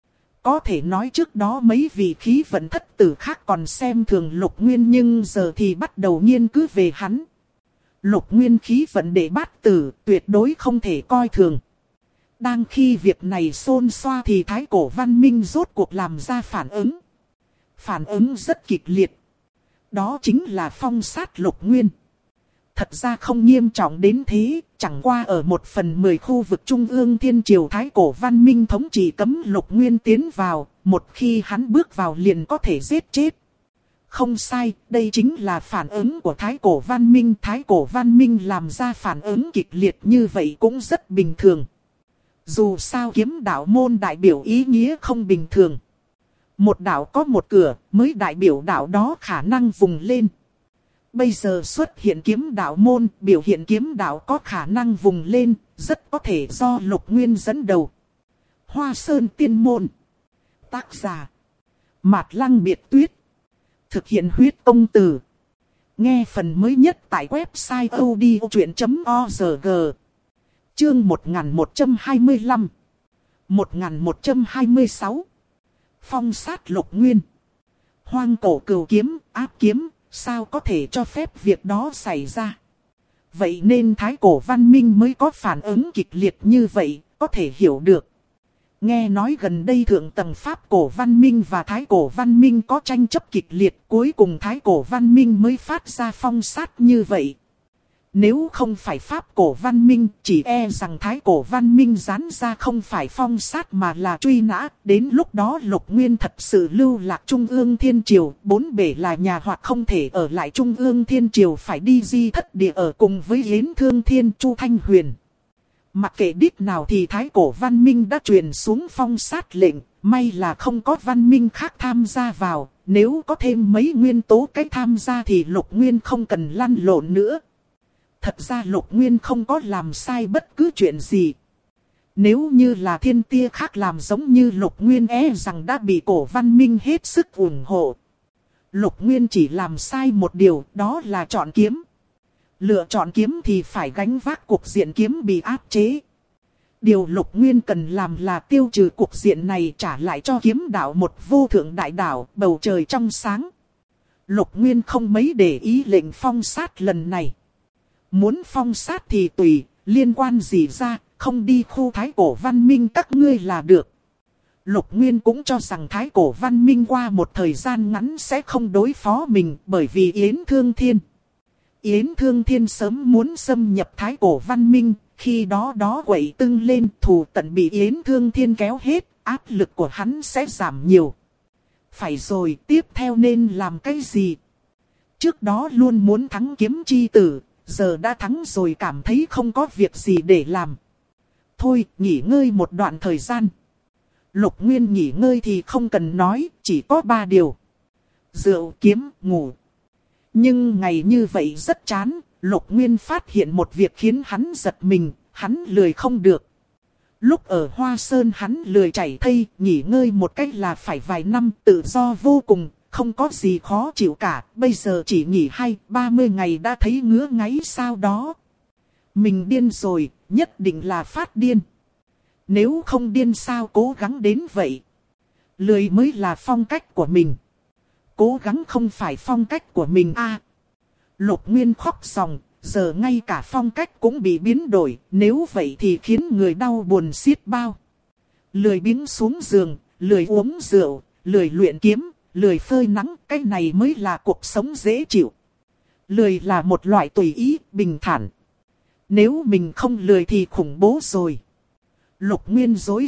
Có thể nói trước đó mấy vị khí vận thất tử khác còn xem thường Lục Nguyên nhưng giờ thì bắt đầu nghiên cứu về hắn. Lục Nguyên khí vận đệ bát tử tuyệt đối không thể coi thường. Đang khi việc này xôn xoa thì Thái Cổ Văn Minh rốt cuộc làm ra phản ứng. Phản ứng rất kịch liệt. Đó chính là phong sát Lục Nguyên. Thật ra không nghiêm trọng đến thế, chẳng qua ở 1/10 khu vực trung ương thiên triều Thái Cổ Văn Minh thống trị cấm Lục Nguyên tiến vào, một khi hắn bước vào liền có thể giết chết. Không sai, đây chính là phản ứng của Thái Cổ Văn Minh. Thái Cổ Văn Minh làm ra phản ứng kịch liệt như vậy cũng rất bình thường. Dù sao kiếm đạo môn đại biểu ý nghĩa không bình thường. Một đạo có một cửa, mới đại biểu đạo đó khả năng vùng lên. Bây giờ xuất hiện kiếm đạo môn, biểu hiện kiếm đạo có khả năng vùng lên, rất có thể do Lục Nguyên dẫn đầu. Hoa Sơn Tiên Môn. Tác giả Mạt Lăng Biệt Tuyết. Thực hiện huyết công từ. Nghe phần mới nhất tại website odchuyện.org. Chương 1125 1126 Phong sát Lục Nguyên. Hoang cổ cửu kiếm, áp kiếm, sao có thể cho phép việc đó xảy ra? Vậy nên Thái Cổ Văn Minh mới có phản ứng kịch liệt như vậy, có thể hiểu được. Nghe nói gần đây thượng tầng Pháp Cổ Văn Minh và Thái Cổ Văn Minh có tranh chấp kịch liệt, cuối cùng Thái Cổ Văn Minh mới phát ra phong sát như vậy. Nếu không phải Pháp Cổ Văn Minh, chỉ e rằng Thái Cổ Văn Minh gián ra không phải phong sát mà là truy nã. Đến lúc đó Lục Nguyên thật sự lưu lạc Trung ương Thiên Triều, bốn bể là nhà hoặc không thể ở lại Trung ương Thiên Triều, phải đi di thất địa ở cùng với Yến Thương Thiên, Chu Thanh Huyền. Mặc kệ đích nào thì Thái Cổ Văn Minh đã truyền xuống phong sát lệnh, may là không có văn minh khác tham gia vào. Nếu có thêm mấy nguyên tố cách tham gia thì Lục Nguyên không cần lăn lộn nữa. Thật ra Lục Nguyên không có làm sai bất cứ chuyện gì. Nếu như là thiên tia khác làm giống như Lục Nguyên e rằng đã bị Cổ Văn Minh hết sức ủng hộ. Lục Nguyên chỉ làm sai một điều, đó là chọn kiếm. Lựa chọn kiếm thì phải gánh vác cuộc diện kiếm bị áp chế. Điều Lục Nguyên cần làm là tiêu trừ cuộc diện này, trả lại cho kiếm đạo một vô thượng đại đạo, bầu trời trong sáng. Lục Nguyên không mấy để ý lệnh phong sát lần này. Muốn phong sát thì tùy, liên quan gì ra, không đi khu thái cổ văn minh các ngươi là được. Lục Nguyên cũng cho rằng thái cổ văn minh qua một thời gian ngắn sẽ không đối phó mình bởi vì Yến Thương Thiên. Yến Thương Thiên sớm muốn xâm nhập thái cổ văn minh, khi đó quậy tưng lên thù tận bị Yến Thương Thiên kéo hết, áp lực của hắn sẽ giảm nhiều. Phải rồi, tiếp theo nên làm cái gì? Trước đó luôn muốn thắng kiếm chi tử, giờ đã thắng rồi cảm thấy không có việc gì để làm. Thôi, nghỉ ngơi một đoạn thời gian. Lục Nguyên nghỉ ngơi thì không cần nói, chỉ có 3 điều. Rượu, kiếm, ngủ. Nhưng ngày như vậy rất chán, Lục Nguyên phát hiện một việc khiến hắn giật mình, hắn lười không được. Lúc ở Hoa Sơn hắn lười chảy thây, nghỉ ngơi một cách là phải vài năm, tự do vô cùng, không có gì khó chịu cả. Bây giờ chỉ nghỉ 20-30 ngày đã thấy ngứa ngáy sao đó. Mình điên rồi, nhất định là phát điên. Nếu không điên sao cố gắng đến vậy? Lười mới là phong cách của mình. Cố gắng không phải phong cách của mình a. Lục Nguyên khóc ròng, giờ ngay cả phong cách cũng bị biến đổi, nếu vậy thì khiến người đau buồn xiết bao. Lười biếng xuống giường, lười uống rượu, lười luyện kiếm, lười phơi nắng, cái này mới là cuộc sống dễ chịu. Lười là một loại tùy ý, bình thản. Nếu mình không lười thì khủng bố rồi. Lục Nguyên rối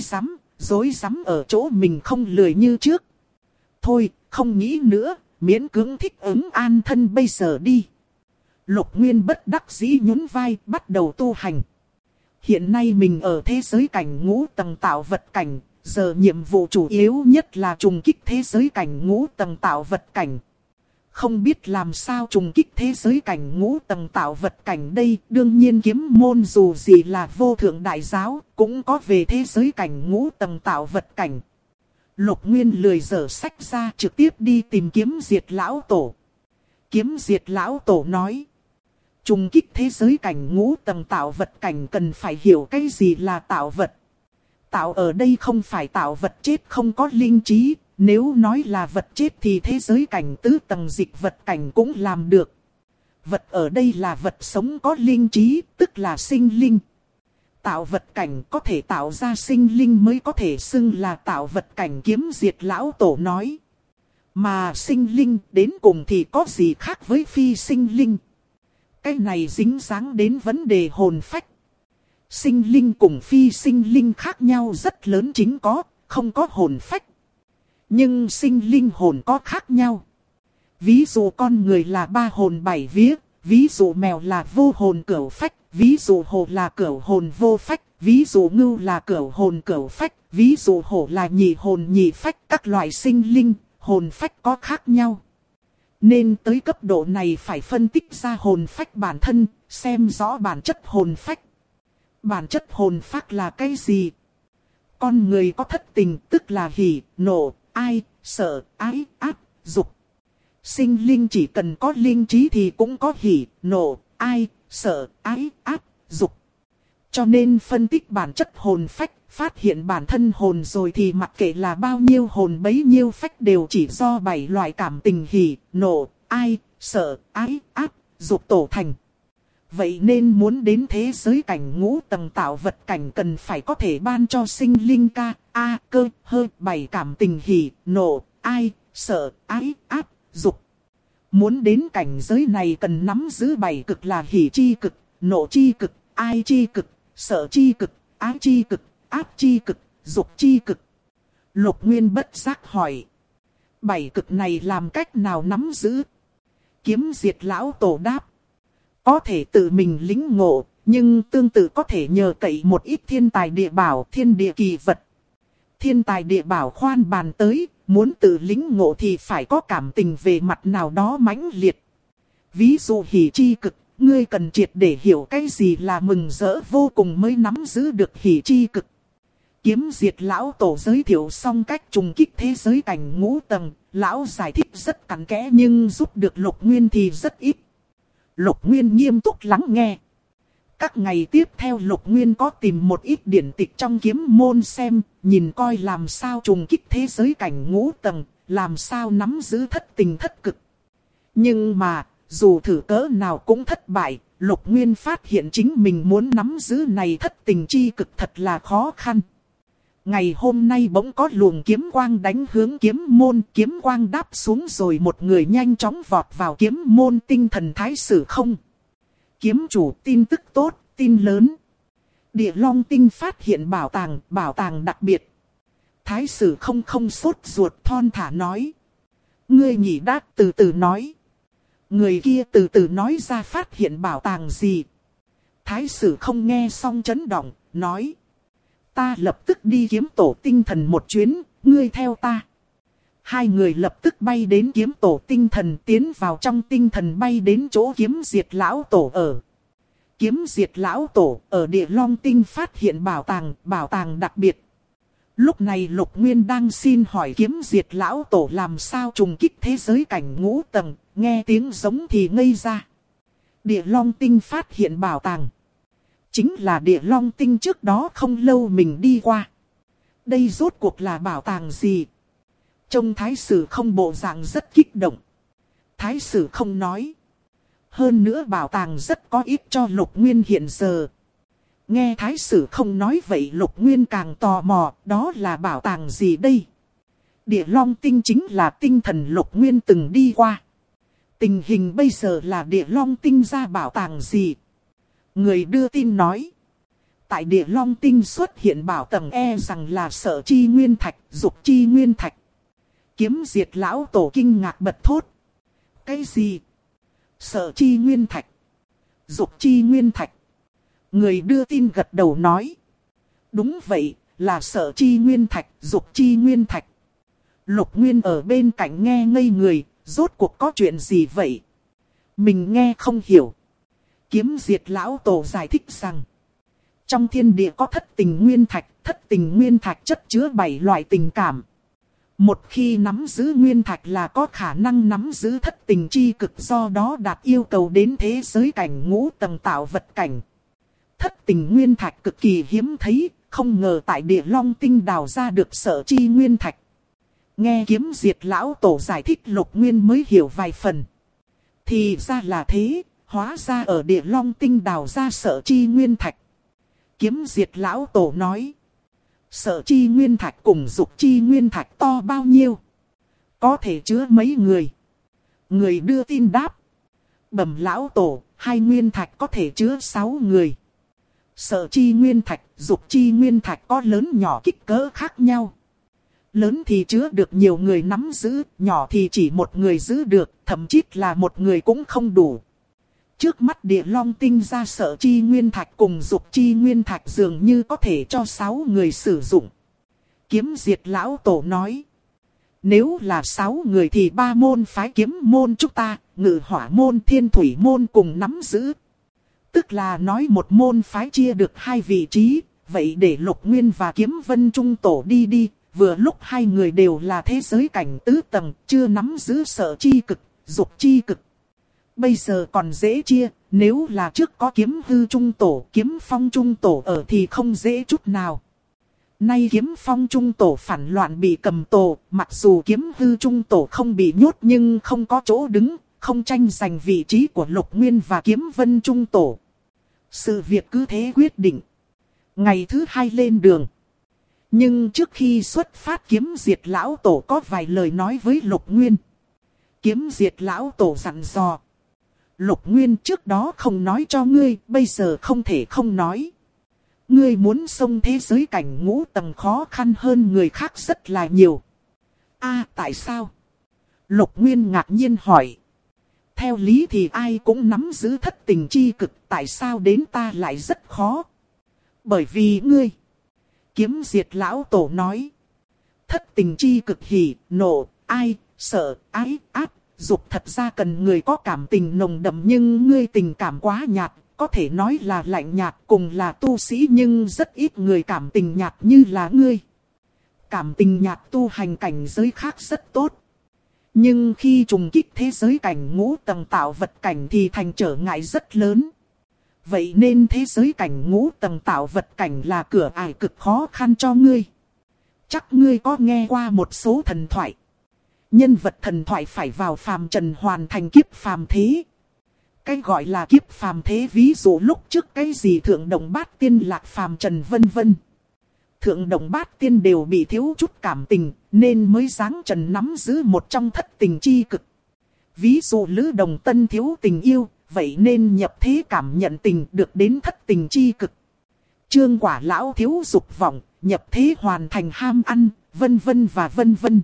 rắm ở chỗ mình không lười như trước. Thôi, không nghĩ nữa, miễn cưỡng thích ứng an thân bây giờ đi. Lục Nguyên bất đắc dĩ nhún vai, bắt đầu tu hành. Hiện nay mình ở thế giới cảnh ngũ tầng tạo vật cảnh, giờ nhiệm vụ chủ yếu nhất là trùng kích thế giới cảnh ngũ tầng tạo vật cảnh. Không biết làm sao trùng kích thế giới cảnh ngũ tầng tạo vật cảnh đây, đương nhiên kiếm môn dù gì là vô thượng đại giáo, cũng có về thế giới cảnh ngũ tầng tạo vật cảnh. Lục Nguyên lười dở sách ra trực tiếp đi tìm kiếm Diệt Lão Tổ. Kiếm Diệt Lão Tổ nói, trùng kích thế giới cảnh ngũ tầng tạo vật cảnh cần phải hiểu cái gì là tạo vật. Tạo ở đây không phải tạo vật chết không có linh trí. Nếu nói là vật chết thì thế giới cảnh tứ tầng dịch vật cảnh cũng làm được. Vật ở đây là vật sống có linh trí, tức là sinh linh. Tạo vật cảnh có thể tạo ra sinh linh mới có thể xưng là tạo vật cảnh. Kiếm Diệt Lão Tổ nói. Mà sinh linh đến cùng thì có gì khác với phi sinh linh? Cái này dính dáng đến vấn đề hồn phách. Sinh linh cùng phi sinh linh khác nhau rất lớn, chính có, không có hồn phách. Nhưng sinh linh hồn có khác nhau. Ví dụ con người là 3 hồn 7 vía, ví dụ mèo là vô hồn cửu phách, ví dụ hổ là cửu hồn vô phách, ví dụ ngưu là cửu hồn cửu phách, ví dụ hổ là nhị hồn nhị phách. Các loại sinh linh, hồn phách có khác nhau. Nên tới cấp độ này phải phân tích ra hồn phách bản thân, xem rõ bản chất hồn phách. Bản chất hồn phách là cái gì? Con người có thất tình, tức là hỉ, nộ, ai, sợ, ái, áp, dục. Sinh linh chỉ cần có linh trí thì cũng có hỉ, nộ, ai, sợ, ái, áp, dục. Cho nên phân tích bản chất hồn phách, phát hiện bản thân hồn rồi thì mặc kệ là bao nhiêu hồn bấy nhiêu phách đều chỉ do 7 loại cảm tình hỉ, nộ, ai, sợ, ái, áp, dục tổ thành. Vậy nên muốn đến thế giới cảnh ngũ tầng tạo vật cảnh cần phải có thể ban cho sinh linh ca, a, cơ, hơ, 7 cảm tình hỉ, nộ, ai, sợ, ái, áp, dục. Muốn đến cảnh giới này cần nắm giữ 7 cực là hỉ chi cực, nộ chi cực, ai chi cực, sợ chi cực, ái chi cực, áp chi cực, dục chi cực. Lục Nguyên bất giác hỏi. 7 cực này làm cách nào nắm giữ? Kiếm Diệt Lão Tổ đáp. Có thể tự mình lĩnh ngộ, nhưng tương tự có thể nhờ cậy một ít thiên tài địa bảo, thiên địa kỳ vật. Thiên tài địa bảo khoan bàn tới, muốn tự lĩnh ngộ thì phải có cảm tình về mặt nào đó mãnh liệt. Ví dụ hỉ chi cực, ngươi cần triệt để hiểu cái gì là mừng rỡ vô cùng mới nắm giữ được hỉ chi cực. Kiếm Diệt Lão Tổ giới thiệu xong cách trùng kích thế giới cảnh ngũ tầng, lão giải thích rất cặn kẽ nhưng giúp được Lục Nguyên thì rất ít. Lục Nguyên nghiêm túc lắng nghe. Các ngày tiếp theo Lục Nguyên có tìm một ít điển tịch trong kiếm môn xem, nhìn coi làm sao trùng kích thế giới cảnh ngũ tầng, làm sao nắm giữ thất tình thất cực. Nhưng mà, dù thử cỡ nào cũng thất bại, Lục Nguyên phát hiện chính mình muốn nắm giữ này thất tình chi cực thật là khó khăn. Ngày hôm nay bỗng có luồng kiếm quang đánh hướng kiếm môn, kiếm quang đáp xuống rồi một người nhanh chóng vọt vào kiếm môn tinh thần thái sử không. Kiếm chủ tin tức tốt, tin lớn. Địa Long Tinh phát hiện bảo tàng đặc biệt. Thái sử không sốt ruột thon thả nói. Ngươi nhị đát từ từ nói. Người kia từ từ nói ra phát hiện bảo tàng gì. Thái sử không nghe xong chấn động, nói. Ta lập tức đi kiếm tổ tinh thần một chuyến, ngươi theo ta. Hai người lập tức bay đến kiếm tổ tinh thần, tiến vào trong tinh thần bay đến chỗ kiếm diệt lão tổ ở. Kiếm diệt lão tổ ở Địa Long Tinh phát hiện bảo tàng đặc biệt. Lúc này Lục Nguyên đang xin hỏi kiếm diệt lão tổ làm sao trùng kích thế giới cảnh ngũ tầng, nghe tiếng giống thì ngây ra. Địa Long Tinh phát hiện bảo tàng. Chính là Địa Long Tinh trước đó không lâu mình đi qua. Đây rốt cuộc là bảo tàng gì? Trông Thái sử không bộ dạng rất kích động. Thái sử không nói. Hơn nữa bảo tàng rất có ích cho Lục Nguyên hiện giờ. Nghe Thái sử không nói vậy Lục Nguyên càng tò mò, đó là bảo tàng gì đây? Địa Long Tinh chính là tinh thần Lục Nguyên từng đi qua. Tình hình bây giờ là Địa Long Tinh ra bảo tàng gì? Người đưa tin nói. Tại Địa Long Tinh xuất hiện bảo tàng rằng là Sở Chi Nguyên Thạch, Dục Chi Nguyên Thạch. Kiếm diệt lão tổ kinh ngạc bật thốt. Cái gì? Sở Chi Nguyên Thạch, Dục Chi Nguyên Thạch. Người đưa tin gật đầu nói. Đúng vậy, là Sở Chi Nguyên Thạch, Dục Chi Nguyên Thạch. Lục Nguyên ở bên cạnh nghe ngây người, rốt cuộc có chuyện gì vậy? Mình nghe không hiểu. Kiếm diệt lão tổ giải thích rằng. Trong thiên địa có thất tình nguyên thạch chất chứa 7 loại tình cảm. Một khi nắm giữ nguyên thạch là có khả năng nắm giữ thất tình chi cực, do đó đạt yêu cầu đến thế giới cảnh ngũ tầng tạo vật cảnh. Thất tình nguyên thạch cực kỳ hiếm thấy, không ngờ tại Địa Long Tinh đào ra được Sở Chi Nguyên Thạch. Nghe kiếm diệt lão tổ giải thích Lục Nguyên mới hiểu vài phần. Thì ra là thế, hóa ra ở Địa Long Tinh đào ra Sở Chi Nguyên Thạch. Kiếm diệt lão tổ nói. Sở Chi Nguyên Thạch cùng Dục Chi Nguyên Thạch to bao nhiêu? Có thể chứa mấy người? Người đưa tin đáp. Bẩm lão tổ, 2 nguyên thạch có thể chứa 6 người. Sở Chi Nguyên Thạch, Dục Chi Nguyên Thạch có lớn nhỏ kích cỡ khác nhau. Lớn thì chứa được nhiều người nắm giữ, nhỏ thì chỉ một người giữ được, thậm chí là một người cũng không đủ. Trước mắt Địa Long Tinh ra Sở Chi Nguyên Thạch cùng Dục Chi Nguyên Thạch dường như có thể cho 6 người sử dụng. Kiếm diệt lão tổ nói. Nếu là 6 người thì 3 môn phái kiếm môn chúng ta, Ngự Hỏa môn, Thiên Thủy môn cùng nắm giữ. Tức là nói một môn phái chia được 2 vị trí, vậy để Lục Nguyên và Kiếm Vân Trung tổ đi, vừa lúc 2 người đều là thế giới cảnh tứ tầng, chưa nắm giữ Sở Chi cực, Dục Chi cực. Bây giờ còn dễ chia, nếu là trước có Kiếm Hư Trung tổ, Kiếm Phong Trung tổ ở thì không dễ chút nào. Nay Kiếm Phong Trung tổ phản loạn bị cầm tù, mặc dù Kiếm Hư Trung tổ không bị nhốt nhưng không có chỗ đứng, không tranh giành vị trí của Lục Nguyên và Kiếm Vân Trung tổ. Sự việc cứ thế quyết định. Ngày thứ 2 lên đường. Nhưng trước khi xuất phát Kiếm diệt lão tổ có vài lời nói với Lục Nguyên. Kiếm diệt lão tổ dặn dò. Lục Nguyên trước đó không nói cho ngươi, bây giờ không thể không nói. Ngươi muốn xông thế giới cảnh ngũ tầng khó khăn hơn người khác rất là nhiều. Tại sao? Lục Nguyên ngạc nhiên hỏi. Theo lý thì ai cũng nắm giữ thất tình chi cực, tại sao đến ta lại rất khó? Bởi vì ngươi. Kiếm diệt lão tổ nói. Thất tình chi cực hỉ, nộ, ai, sợ, ái, áp, dục thật ra cần người có cảm tình nồng đậm nhưng ngươi tình cảm quá nhạt, có thể nói là lạnh nhạt, cùng là tu sĩ nhưng rất ít người cảm tình nhạt như là ngươi. Cảm tình nhạt tu hành cảnh giới khác rất tốt. Nhưng khi trùng kích thế giới cảnh ngũ tầng tạo vật cảnh thì thành trở ngại rất lớn. Vậy nên thế giới cảnh ngũ tầng tạo vật cảnh là cửa ải cực khó khăn cho ngươi. Chắc ngươi có nghe qua một số thần thoại. Nhân vật thần thoại phải vào phàm trần hoàn thành kiếp phàm thế. cái gọi là kiếp phàm thế, ví dụ lúc trước cái gì thượng động bát tiên, lạc phàm trần vân vân. Thượng động bát tiên đều bị thiếu chút cảm tình, nên mới giáng trần nắm giữ một trong thất tình chi cực. Ví dụ Lữ Đồng Tân thiếu tình yêu, vậy nên nhập thế cảm nhận tình được đến thất tình chi cực. Trương Quả lão thiếu dục vọng, nhập thế hoàn thành ham ăn, vân vân và vân vân.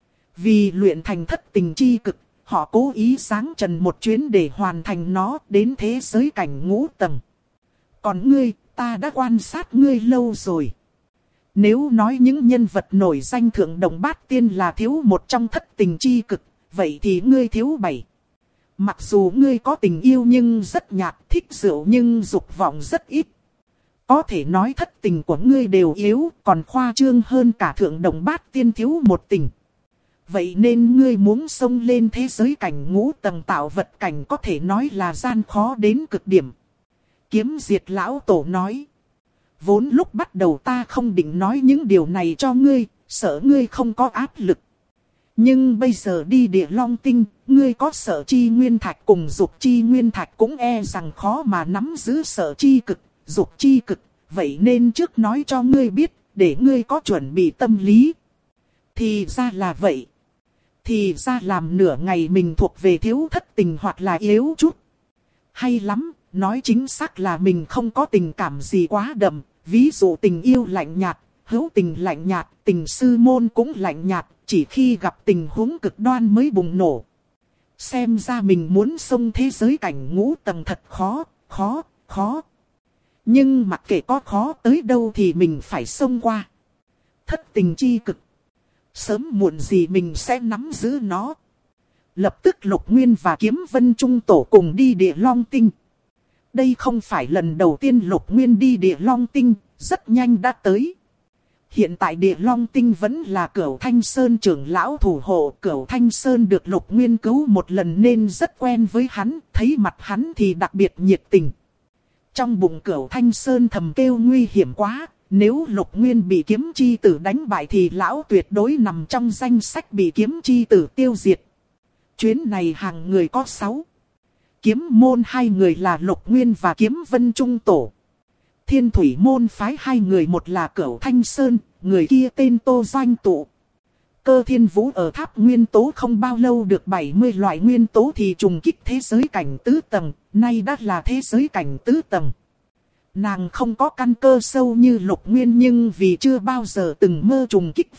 Vì luyện thành thất tình chi cực, họ cố ý giáng trần một chuyến để hoàn thành nó đến thế giới cảnh ngũ tầng. Còn ngươi, ta đã quan sát ngươi lâu rồi. Nếu nói những nhân vật nổi danh thượng động bát tiên là thiếu một trong thất tình chi cực, vậy thì ngươi thiếu 7. Mặc dù ngươi có tình yêu nhưng rất nhạt, thích rượu nhưng dục vọng rất ít. Có thể nói thất tình của ngươi đều yếu, còn khoa trương hơn cả thượng động bát tiên thiếu một tình. Vậy nên ngươi muốn xông lên thế giới cảnh ngũ tầng tạo vật cảnh có thể nói là gian khó đến cực điểm. Kiếm Diệt lão tổ nói. Vốn lúc bắt đầu ta không định nói những điều này cho ngươi, sợ ngươi không có áp lực. Nhưng bây giờ đi Địa Long Tinh, ngươi có Sở Chi Nguyên Thạch cùng Dục Chi Nguyên Thạch cũng e rằng khó mà nắm giữ Sở Chi Cực, Dục Chi Cực. Vậy nên trước nói cho ngươi biết, để ngươi có chuẩn bị tâm lý. Thì ra là vậy. Thì ra làm nửa ngày mình thuộc về thiếu thất tình hoặc là yếu chút. Hay lắm, nói chính xác là mình không có tình cảm gì quá đậm. Ví dụ tình yêu lạnh nhạt, hữu tình lạnh nhạt, tình sư môn cũng lạnh nhạt. Chỉ khi gặp tình huống cực đoan mới bùng nổ. Xem ra mình muốn xông thế giới cảnh ngũ tầng thật khó. Nhưng mặc kệ có khó tới đâu thì mình phải xông qua. Thất tình chi cực. Sớm muộn gì mình sẽ nắm giữ nó. Lập tức Lục Nguyên và Kiếm Vân Trung Tổ cùng đi Địa Long Tinh. Đây không phải lần đầu tiên Lục Nguyên đi Địa Long Tinh, rất nhanh đã tới. Hiện tại Địa Long Tinh vẫn là Cửu Thanh Sơn trưởng lão thủ hộ. Cửu Thanh Sơn được Lục Nguyên cứu một lần nên rất quen với hắn, thấy mặt hắn thì đặc biệt nhiệt tình. Trong bụng Cửu Thanh Sơn thầm kêu nguy hiểm quá, nếu Lục Nguyên bị Kiếm Chi Tử đánh bại thì lão tuyệt đối nằm trong danh sách bị Kiếm Chi Tử tiêu diệt. Chuyến này hàng người có 6. Kiếm môn 2 người là Lục Nguyên và Kiếm Vân Trung Tổ. Thiên Thủy môn phái 2 người, một là Cửu Thanh Sơn, người kia tên Tô Doanh Tụ. Cơ Thiên Vũ ở tháp nguyên tố không bao lâu được 70 loại nguyên tố thì trùng kích thế giới cảnh tứ tầng, nay đã là thế giới cảnh tứ tầng. Nàng không có căn cơ sâu như Lục Nguyên nhưng vì chưa bao giờ từng mơ trùng kích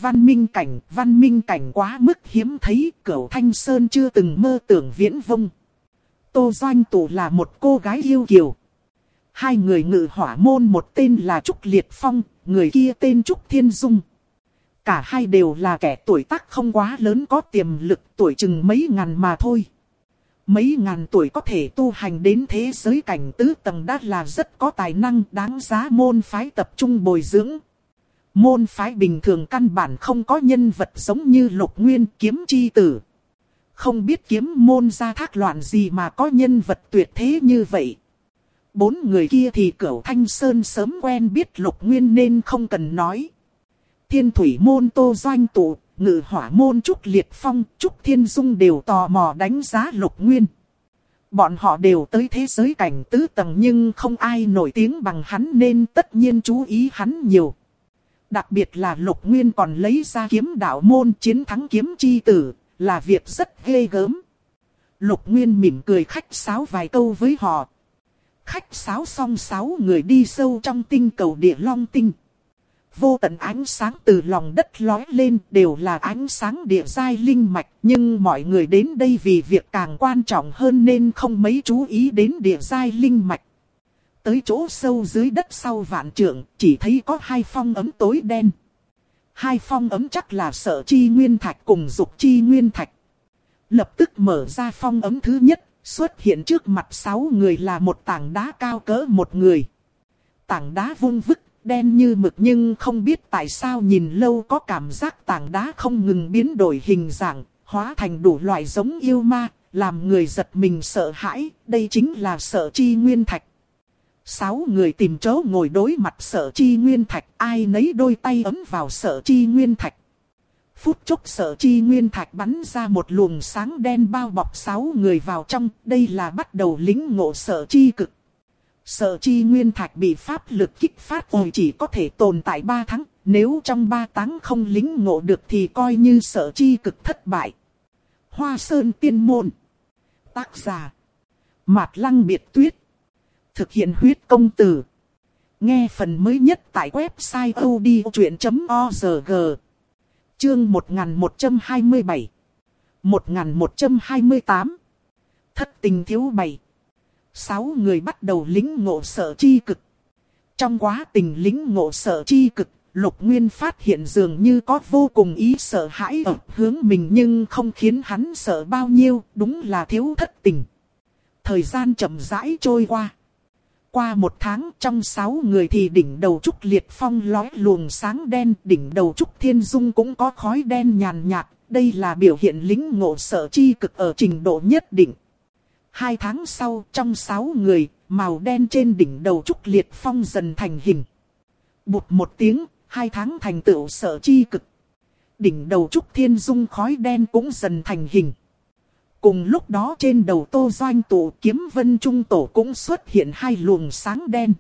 văn minh cảnh quá mức hiếm thấy, Cửu Thanh Sơn chưa từng mơ tưởng viễn vông. Tô Doanh Tụ là một cô gái yêu kiều. 2 người ngự hỏa môn, một tên là Trúc Liệt Phong, người kia tên Trúc Thiên Dung. Cả hai đều là kẻ tuổi tác không quá lớn, có tiềm lực, tuổi chừng mấy ngàn mà thôi. Mấy ngàn tuổi có thể tu hành đến thế giới cảnh tứ tầng đã là rất có tài năng, đáng giá môn phái tập trung bồi dưỡng. Môn phái bình thường căn bản không có nhân vật giống như Lục Nguyên, Kiếm Chi Tử. Không biết kiếm môn ra thác loạn gì mà có nhân vật tuyệt thế như vậy. 4 người kia thì Cửu Thanh Sơn sớm quen biết Lục Nguyên nên không cần nói. Thiên Thủy môn Tô Doanh Tụ, Ngự Hỏa môn Trúc Liệt Phong, Trúc Thiên Dung đều tò mò đánh giá Lục Nguyên. Bọn họ đều tới thế giới cảnh tứ tầng nhưng không ai nổi tiếng bằng hắn nên tất nhiên chú ý hắn nhiều. Đặc biệt là Lục Nguyên còn lấy ra kiếm đạo môn chiến thắng Kiếm Chi Tử, là việc rất ghê gớm. Lục Nguyên mỉm cười khách sáo vài câu với họ. Khách sáo xong 6 người đi sâu trong tinh cầu Địa Long Tinh. Vô tận ánh sáng từ lòng đất lói lên, đều là ánh sáng địa giai linh mạch. Nhưng mọi người đến đây vì việc càng quan trọng hơn nên không mấy chú ý đến địa giai linh mạch. Tới chỗ sâu dưới đất sau vạn trượng, chỉ thấy có 2 phong ấm tối đen. 2 phong ấm chắc là Sở Chi Nguyên Thạch cùng Dục Chi Nguyên Thạch. Lập tức mở ra phong ấm thứ nhất, xuất hiện trước mặt 6 người là một tảng đá cao cỡ một người. Tảng đá vung vức, đen như mực nhưng không biết tại sao nhìn lâu có cảm giác tảng đá không ngừng biến đổi hình dạng, hóa thành đủ loại giống yêu ma, làm người giật mình sợ hãi. Đây chính là Sở Chi Nguyên Thạch. 6 người tìm chỗ ngồi đối mặt Sở Chi Nguyên Thạch, ai nấy đôi tay ấm vào Sở Chi Nguyên Thạch. Phút chốc Sở Chi Nguyên Thạch bắn ra một luồng sáng đen bao bọc 6 người vào trong, đây là bắt đầu lĩnh ngộ Sở Chi Cực. Sở Chi Nguyên Thạch bị pháp lực kích phát rồi chỉ có thể tồn tại 3 tháng, nếu trong 3 tháng không lĩnh ngộ được thì coi như Sở Chi Cực thất bại. Hoa Sơn Tiên Môn. Tác giả Mạt Lăng Biệt Tuyết. Thực hiện huyết công từ. Nghe phần mới nhất tại website odchuyện.org. Chương 1127 1128 Thất tình thiếu 7. 6 người bắt đầu lĩnh ngộ Sở Chi Cực. Trong quá trình lĩnh ngộ Sở Chi Cực, Lục Nguyên phát hiện dường như có vô cùng ý sợ hãi ập hướng mình nhưng không khiến hắn sợ bao nhiêu, đúng là thiếu thất tình. Thời gian chậm rãi trôi qua. Qua 1 tháng trong 6 người thì đỉnh đầu Trúc Liệt Phong lóe luồng sáng đen, đỉnh đầu Trúc Thiên Dung cũng có khói đen nhàn nhạt, đây là biểu hiện lĩnh ngộ Sở Chi Cực ở trình độ nhất định. 2 tháng sau trong 6 người, màu đen trên đỉnh đầu Trúc Liệt Phong dần thành hình. Bụt một tiếng, 2 tháng thành tựu Sở Chi Cực. Đỉnh đầu Trúc Thiên Dung khói đen cũng dần thành hình. Cùng lúc đó trên đầu Tô Doanh Tụ Kiếm Vân Trung Tổ cũng xuất hiện 2 luồng sáng đen.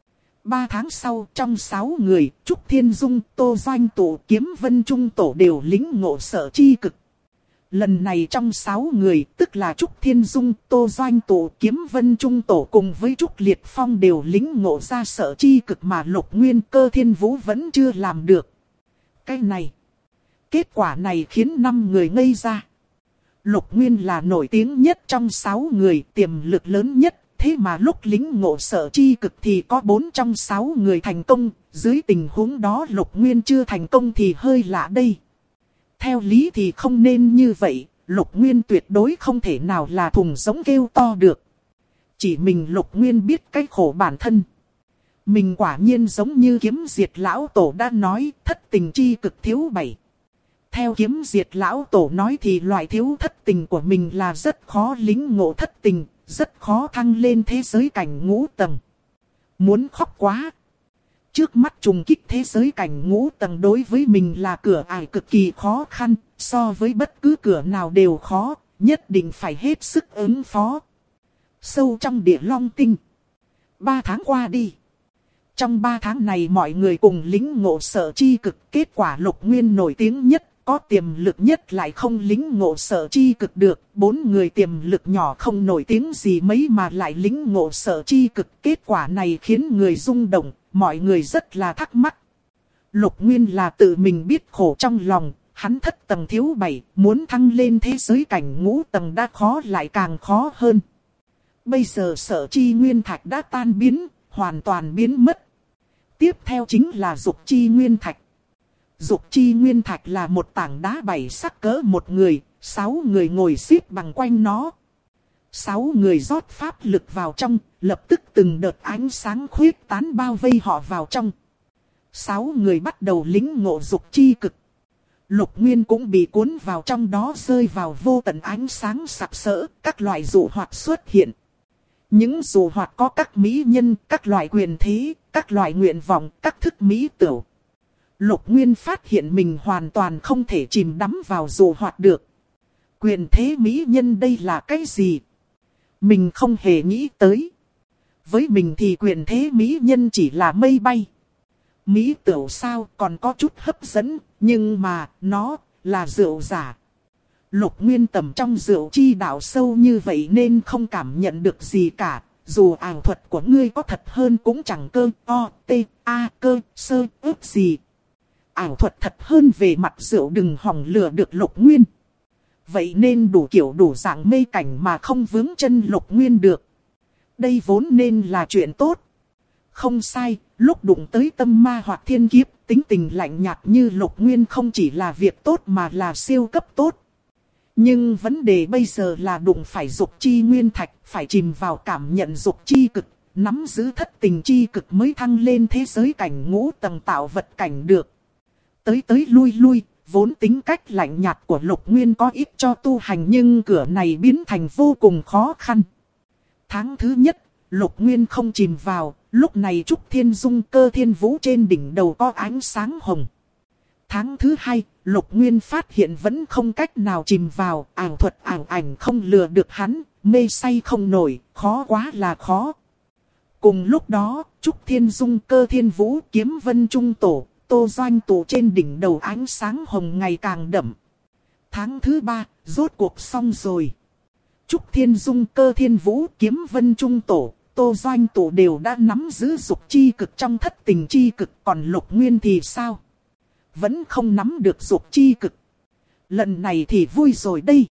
3 tháng sau trong 6 người, Trúc Thiên Dung, Tô Doanh Tụ Kiếm Vân Trung Tổ đều lĩnh ngộ Sở Chi Cực. Lần này trong 6 người, tức là Trúc Thiên Dung, Tô Doanh Tụ Kiếm Vân Trung Tổ cùng với Trúc Liệt Phong đều lĩnh ngộ ra Sở Chi Cực mà Lục Nguyên Cơ Thiên Vũ vẫn chưa làm được. Cái này, kết quả này khiến 5 người ngây ra. Lục Nguyên là nổi tiếng nhất trong 6 người, tiềm lực lớn nhất, thế mà lúc lĩnh ngộ Sở Chi Cực thì có 4 trong 6 người thành công, dưới tình huống đó Lục Nguyên chưa thành công thì hơi lạ đây. Theo lý thì không nên như vậy, Lục Nguyên tuyệt đối không thể nào là thùng giống kêu to được. Chỉ mình Lục Nguyên biết cái khổ bản thân. Mình quả nhiên giống như Kiếm Diệt Lão Tổ đã nói, thất tình chi cực thiếu 7. Theo Kiếm Diệt Lão Tổ nói thì loại thiếu thất tình của mình là rất khó lĩnh ngộ thất tình, rất khó thăng lên thế giới cảnh ngũ tầng. Muốn khóc quá. Trước mắt trùng kích thế giới cảnh ngũ tầng đối với mình là cửa ải cực kỳ khó khăn, so với bất cứ cửa nào đều khó, nhất định phải hết sức ứng phó. Sâu trong địa long tinh. 3 tháng qua đi. Trong 3 tháng này mọi người cùng lĩnh ngộ Sở Chi Cực, kết quả Lục Nguyên nổi tiếng nhất, có tiềm lực nhất lại không lĩnh ngộ Sở Chi Cực được. 4 người tiềm lực nhỏ không nổi tiếng gì mấy mà lại lĩnh ngộ Sở Chi Cực, kết quả này khiến người rung động. Mọi người rất là thắc mắc. Lục Nguyên là tự mình biết khổ trong lòng, hắn thất tầng thiếu 7, muốn thăng lên thế giới cảnh ngũ tầng đã khó lại càng khó hơn. Bây giờ Sở Chi Nguyên Thạch đã tan biến, hoàn toàn biến mất. Tiếp theo chính là Dục Chi Nguyên Thạch. Dục Chi Nguyên Thạch là một tảng đá 7 sắc cỡ một người, 6 người ngồi xếp bằng quanh nó. 6 người rót pháp lực vào trong, lập tức từng đợt ánh sáng khuyết tán bao vây họ vào trong. 6 người bắt đầu lĩnh ngộ Dục Chi Cực. Lục Nguyên cũng bị cuốn vào trong đó, rơi vào vô tận ánh sáng sặc sỡ, các loại dụ hoạt xuất hiện. Những dụ hoạt có các mỹ nhân, các loại quyền thế, các loại nguyện vọng, các thức mỹ tửu. Lục Nguyên phát hiện mình hoàn toàn không thể chìm đắm vào dụ hoạt được. Quyền thế mỹ nhân đây là cái gì? Mình không hề nghĩ tới. Với mình thì quyền thế mỹ nhân chỉ là mây bay. Mỹ tửu sao còn có chút hấp dẫn, nhưng mà nó là rượu giả. Lục Nguyên tầm trong rượu chi đạo sâu như vậy nên không cảm nhận được gì cả. Dù ảo thuật của ngươi có thật hơn cũng chẳng cơ o t a cơ sơ ước gì. Ảo thuật thật hơn về mặt rượu đừng hỏng lừa được Lục Nguyên. Vậy nên đủ kiểu đủ dạng mê cảnh mà không vướng chân Lục Nguyên được. Đây vốn nên là chuyện tốt. Không sai, lúc đụng tới tâm ma hoặc thiên kiếp, tính tình lạnh nhạt như Lục Nguyên không chỉ là việc tốt mà là siêu cấp tốt. Nhưng vấn đề bây giờ là đụng phải Dục Chi Nguyên Thạch, phải chìm vào cảm nhận Dục Chi Cực, nắm giữ thất tình chi cực mới thăng lên thế giới cảnh ngũ tầng tạo vật cảnh được. Tới lui lui, vốn tính cách lạnh nhạt của Lục Nguyên có ích cho tu hành nhưng cửa này biến thành vô cùng khó khăn. Tháng thứ nhất, Lục Nguyên không chìm vào, lúc này Trúc Thiên Dung Cơ Thiên Vũ trên đỉnh đầu có ánh sáng hồng. Tháng thứ hai, Lục Nguyên phát hiện vẫn không cách nào chìm vào, ảo thuật ảo ảnh không lừa được hắn, mê say không nổi, khó quá là khó. Cùng lúc đó, Trúc Thiên Dung, Cơ Thiên Vũ, Kiếm Vân Trung Tổ, Tô Doanh Tổ trên đỉnh đầu ánh sáng hồng ngày càng đậm. Tháng thứ 3, rốt cuộc xong rồi. Trúc Thiên Dung, Cơ Thiên Vũ, Kiếm Vân Trung Tổ, Tô Doanh Tổ đều đã nắm giữ dục chi cực trong thất tình chi cực, còn Lục Nguyên thì sao? Vẫn không nắm được dục chi cực. Lần này thì vui rồi đây.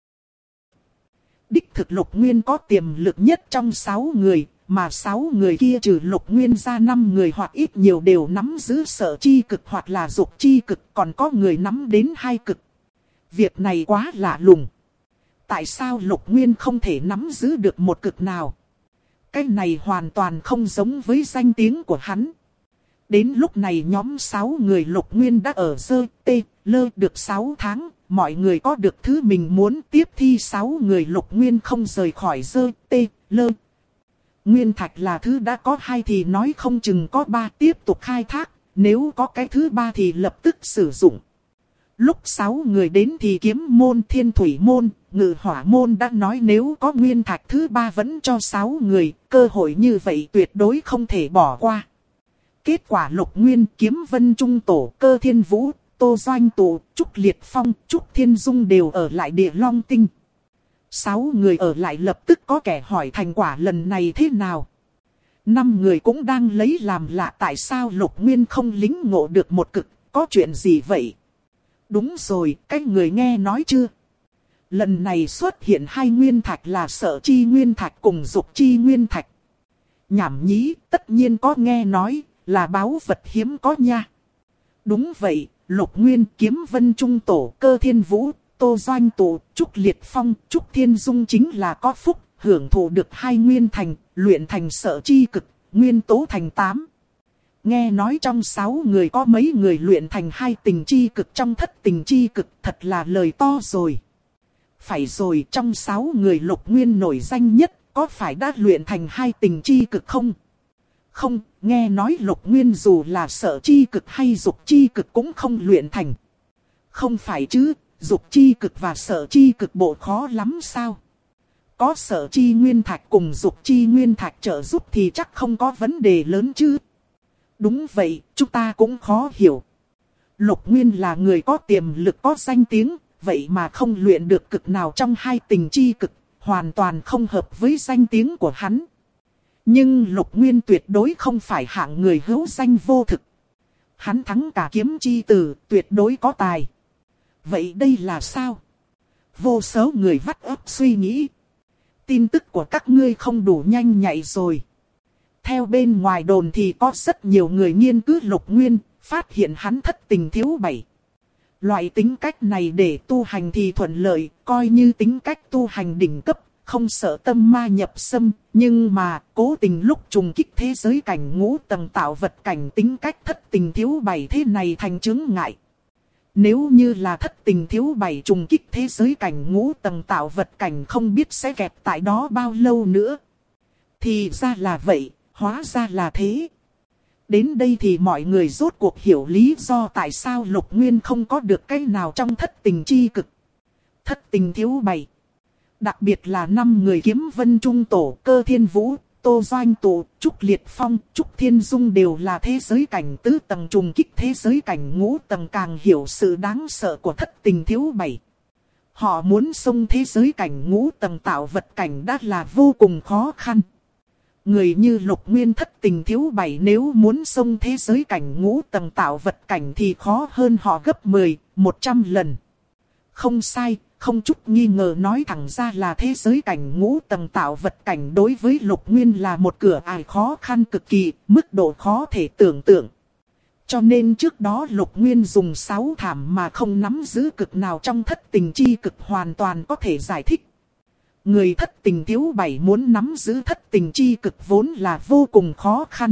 Đích thực Lục Nguyên có tiềm lực nhất trong 6 người, mà 6 người kia trừ Lục Nguyên ra 5 người hoặc ít nhiều đều nắm giữ sở chi cực hoặc là dục chi cực, còn có người nắm đến 2 cực. Việc này quá lạ lùng. Tại sao Lục Nguyên không thể nắm giữ được một cực nào? Cái này hoàn toàn không giống với danh tiếng của hắn. Đến lúc này nhóm 6 người Lục Nguyên đã ở dơ tê lơ được 6 tháng. Mọi người có được thứ mình muốn, tiếp thi 6 người Lục Nguyên không rời khỏi dơ tê lơ. Nguyên thạch là thứ đã có 2 thì nói không chừng có 3 tiếp tục khai thác. Nếu có cái thứ 3 thì lập tức sử dụng. Lúc 6 người đến thì Kiếm môn, Thiên thủy môn, Ngự hỏa môn đã nói nếu có nguyên thạch thứ 3 vẫn cho 6 người, cơ hội như vậy tuyệt đối không thể bỏ qua. Kết quả Lục Nguyên, Kiếm Vân Trung Tổ, Cơ Thiên Vũ, Tô Doanh Tổ, Trúc Liệt Phong, Trúc Thiên Dung đều ở lại Địa Long Tinh. 6 người ở lại lập tức có kẻ hỏi thành quả lần này thế nào. 5 người cũng đang lấy làm lạ tại sao Lục Nguyên không lính ngộ được một cực, có chuyện gì vậy? Đúng rồi, cái người nghe nói chưa? Lần này xuất hiện 2 nguyên thạch là sở chi nguyên thạch cùng dục chi nguyên thạch. Nhảm nhí, tất nhiên có nghe nói, là báu vật hiếm có nha. Đúng vậy, Lục Nguyên, Kiếm Vân Trung Tổ, Cơ Thiên Vũ, Tô Doanh Tổ, Trúc Liệt Phong, Trúc Thiên Dung chính là có phúc, hưởng thụ được 2 nguyên thành, luyện thành sở chi cực, nguyên tố thành 8. Nghe nói trong 6 người có mấy người luyện thành 2 tình chi cực trong thất tình chi cực, thật là lời to rồi. Phải rồi, trong 6 người Lục Nguyên nổi danh nhất, có phải đã luyện thành 2 tình chi cực không? Không, nghe nói Lục Nguyên dù là sở chi cực hay dục chi cực cũng không luyện thành. Không phải chứ, dục chi cực và sở chi cực bộ khó lắm sao? Có sở chi nguyên thạch cùng dục chi nguyên thạch trợ giúp thì chắc không có vấn đề lớn chứ. Đúng vậy, chúng ta cũng khó hiểu. Lục Nguyên là người có tiềm lực có danh tiếng, vậy mà không luyện được cực nào trong 2 tình chi cực, hoàn toàn không hợp với danh tiếng của hắn. Nhưng Lục Nguyên tuyệt đối không phải hạng người hữu danh vô thực. Hắn thắng cả kiếm chi tử, tuyệt đối có tài. Vậy đây là sao? Vô số người vắt óc suy nghĩ. Tin tức của các ngươi không đủ nhanh nhạy rồi. Theo bên ngoài đồn thì có rất nhiều người nghiên cứu Lục Nguyên, phát hiện hắn thất tình thiếu 7. Loại tính cách này để tu hành thì thuận lợi, coi như tính cách tu hành đỉnh cấp, không sợ tâm ma nhập xâm, nhưng mà cố tình lúc trùng kích thế giới cảnh ngũ tầng tạo vật cảnh tính cách thất tình thiếu 7 thế này thành chướng ngại. Nếu như là thất tình thiếu 7 trùng kích thế giới cảnh ngũ tầng tạo vật cảnh không biết sẽ kẹt tại đó bao lâu nữa. Thì ra là vậy, hóa ra là thế. Đến đây thì mọi người rốt cuộc hiểu lý do tại sao Lục Nguyên không có được cái nào trong thất tình chi cực. Thất tình thiếu 7. Đặc biệt là 5 người Kiếm Vân Trung Tổ, Cơ Thiên Vũ, Tô Doanh Tổ, Trúc Liệt Phong, Trúc Thiên Dung đều là thế giới cảnh tứ tầng trùng kích thế giới cảnh ngũ tầng càng hiểu sự đáng sợ của thất tình thiếu 7. Họ muốn xông thế giới cảnh ngũ tầng tạo vật cảnh đã là vô cùng khó khăn. Người như Lục Nguyên thất tình thiếu 7 nếu muốn xông thế giới cảnh ngũ tầng tạo vật cảnh thì khó hơn họ gấp 10, 100 lần. Không sai, không chút nghi ngờ nói thẳng ra là thế giới cảnh ngũ tầng tạo vật cảnh đối với Lục Nguyên là một cửa ải khó khăn cực kỳ, mức độ khó thể tưởng tượng. Cho nên trước đó Lục Nguyên dùng 6 thảm mà không nắm giữ cực nào trong thất tình chi cực hoàn toàn có thể giải thích. Người thất tình thiếu 7 muốn nắm giữ thất tình chi cực vốn là vô cùng khó khăn.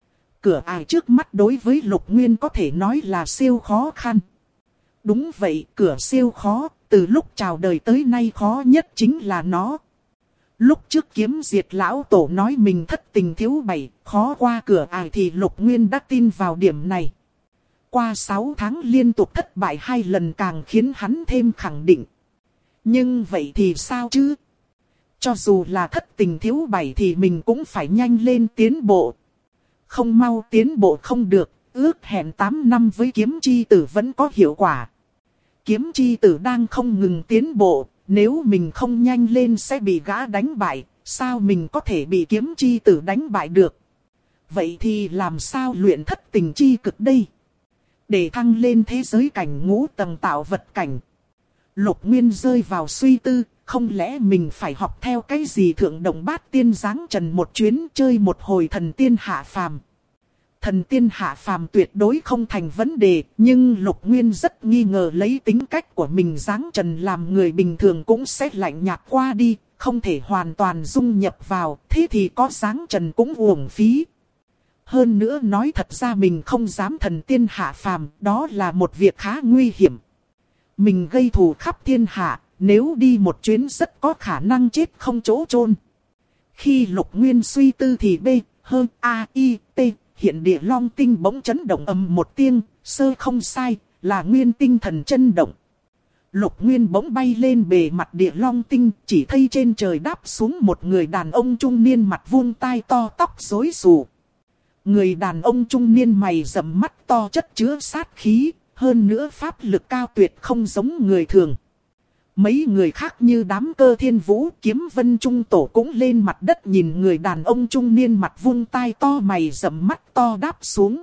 Cửa ải trước mắt đối với Lục Nguyên có thể nói là siêu khó khăn. Đúng vậy, cửa siêu khó, từ lúc chào đời tới nay khó nhất chính là nó. Lúc trước Kiếm Diệt lão tổ nói mình thất tình thiếu 7, khó qua cửa ải thì Lục Nguyên đã tin vào điểm này. Qua 6 tháng liên tục thất bại 2 lần càng khiến hắn thêm khẳng định. Nhưng vậy thì sao chứ? Cho dù là thất tình thiếu 7 thì mình cũng phải nhanh lên tiến bộ. Không mau tiến bộ không được, ước hẹn 8 năm với kiếm chi tử vẫn có hiệu quả. Kiếm chi tử đang không ngừng tiến bộ, nếu mình không nhanh lên sẽ bị gã đánh bại, sao mình có thể bị kiếm chi tử đánh bại được? Vậy thì làm sao luyện thất tình chi cực đây? Để thăng lên thế giới cảnh ngũ tầng tạo vật cảnh. Lục Nguyên rơi vào suy tư, không lẽ mình phải học theo cái gì thượng động bát tiên giáng trần một chuyến chơi một hồi thần tiên hạ phàm. Thần tiên hạ phàm tuyệt đối không thành vấn đề, nhưng Lục Nguyên rất nghi ngờ lấy tính cách của mình giáng trần làm người bình thường cũng sẽ lạnh nhạt qua đi, không thể hoàn toàn dung nhập vào, thế thì có giáng trần cũng uổng phí. Hơn nữa nói thật ra mình không dám thần tiên hạ phàm, đó là một việc khá nguy hiểm. Mình gây thù khắp thiên hạ, nếu đi một chuyến rất có khả năng chết không chỗ chôn. Khi Lục Nguyên suy tư thì B-H-A-I-T hiện địa long tinh bỗng chấn động ầm một tiếng, sơ không sai, là nguyên tinh thần chân động. Lục Nguyên bỗng bay lên bề mặt địa long tinh, chỉ thấy trên trời đáp xuống một người đàn ông trung niên mặt vuông tai to tóc rối xù. Người đàn ông trung niên mày rậm mắt to chất chứa sát khí, hơn nữa pháp lực cao tuyệt không giống người thường. Mấy người khác như đám Cơ Thiên Vũ, Kiếm Vân Trung Tổ cũng lên mặt đất nhìn người đàn ông trung niên mặt vuông tai to mày rậm mắt to đáp xuống.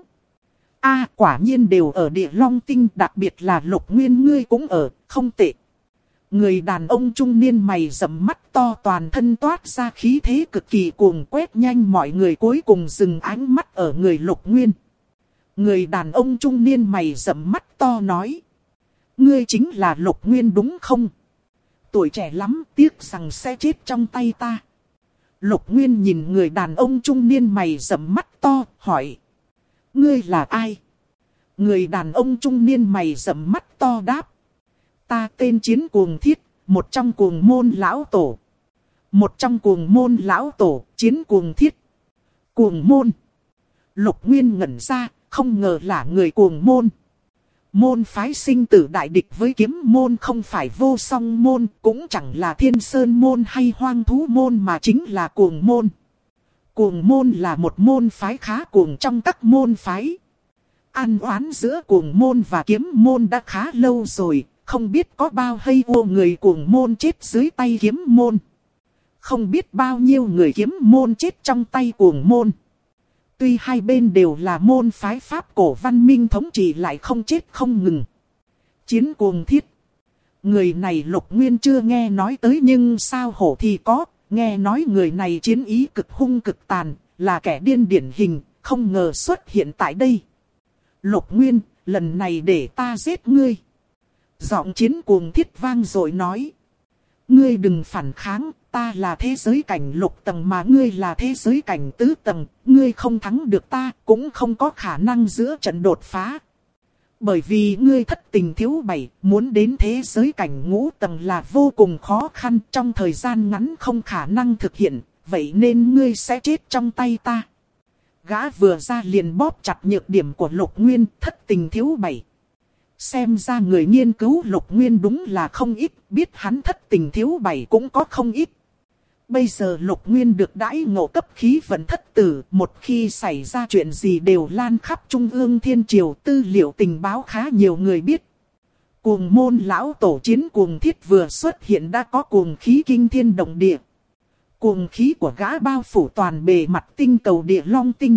A, quả nhiên đều ở địa long tinh, đặc biệt là Lục Nguyên ngươi cũng ở, không tệ. Người đàn ông trung niên mày rậm mắt to toàn thân toát ra khí thế cực kỳ cuồng quét nhanh mọi người, cuối cùng dừng ánh mắt ở người Lục Nguyên. Người đàn ông trung niên mày rậm mắt to nói. Ngươi chính là Lục Nguyên đúng không? Tuổi trẻ lắm, tiếc rằng sẽ chết trong tay ta. Lục Nguyên nhìn người đàn ông trung niên mày rậm mắt to, hỏi. Ngươi là ai? Người đàn ông trung niên mày rậm mắt to đáp. Ta tên Chiến Cuồng Thiết, một trong Cuồng Môn lão tổ. Một trong Cuồng Môn lão tổ, Chiến Cuồng Thiết. Cuồng Môn. Lục Nguyên ngẩn ra, không ngờ là người Cuồng Môn. Môn phái sinh tử đại địch với Kiếm Môn, không phải Vô Song Môn, cũng chẳng là Thiên Sơn Môn hay Hoang Thú Môn mà chính là Cuồng Môn. Cuồng Môn là một môn phái khá cuồng trong các môn phái. Ăn oán giữa Cuồng Môn và Kiếm Môn đã khá lâu rồi, không biết có bao hay ô người Cuồng Môn chết dưới tay Kiếm Môn. Không biết bao nhiêu người Kiếm Môn chết trong tay Cuồng Môn. Tuy hai bên đều là môn phái Pháp cổ văn minh thống trị lại không chết không ngừng. Chiến Cuồng Thiết. Người này Lục Nguyên chưa nghe nói tới, nhưng sao hổ thì có. Nghe nói người này chiến ý cực hung cực tàn, là kẻ điên điển hình, không ngờ xuất hiện tại đây. Lục Nguyên, lần này để ta giết ngươi. Giọng Chiến Cuồng Thiết vang rồi nói. Ngươi đừng phản kháng, ta là thế giới cảnh lục tầng mà ngươi là thế giới cảnh tứ tầng, ngươi không thắng được ta, cũng không có khả năng giữa trận đột phá. Bởi vì ngươi thất tình thiếu 7, muốn đến thế giới cảnh ngũ tầng là vô cùng khó khăn, trong thời gian ngắn không khả năng thực hiện, vậy nên ngươi sẽ chết trong tay ta. Gã vừa ra liền bóp chặt nhược điểm của Lục Nguyên, thất tình thiếu 7. Xem ra người nghiên cứu Lục Nguyên đúng là không ít, biết hắn thất tình thiếu 7 cũng có không ít. Bây giờ Lục Nguyên được đãi ngộ cấp khí vận thất tử, một khi xảy ra chuyện gì đều lan khắp Trung ương Thiên Triều, tư liệu tình báo khá nhiều người biết. Cuồng Môn lão tổ Chiến Cuồng Thiết vừa xuất hiện đã có cuồng khí kinh thiên động địa. Cuồng khí của gã bao phủ toàn bề mặt tinh cầu địa long tinh.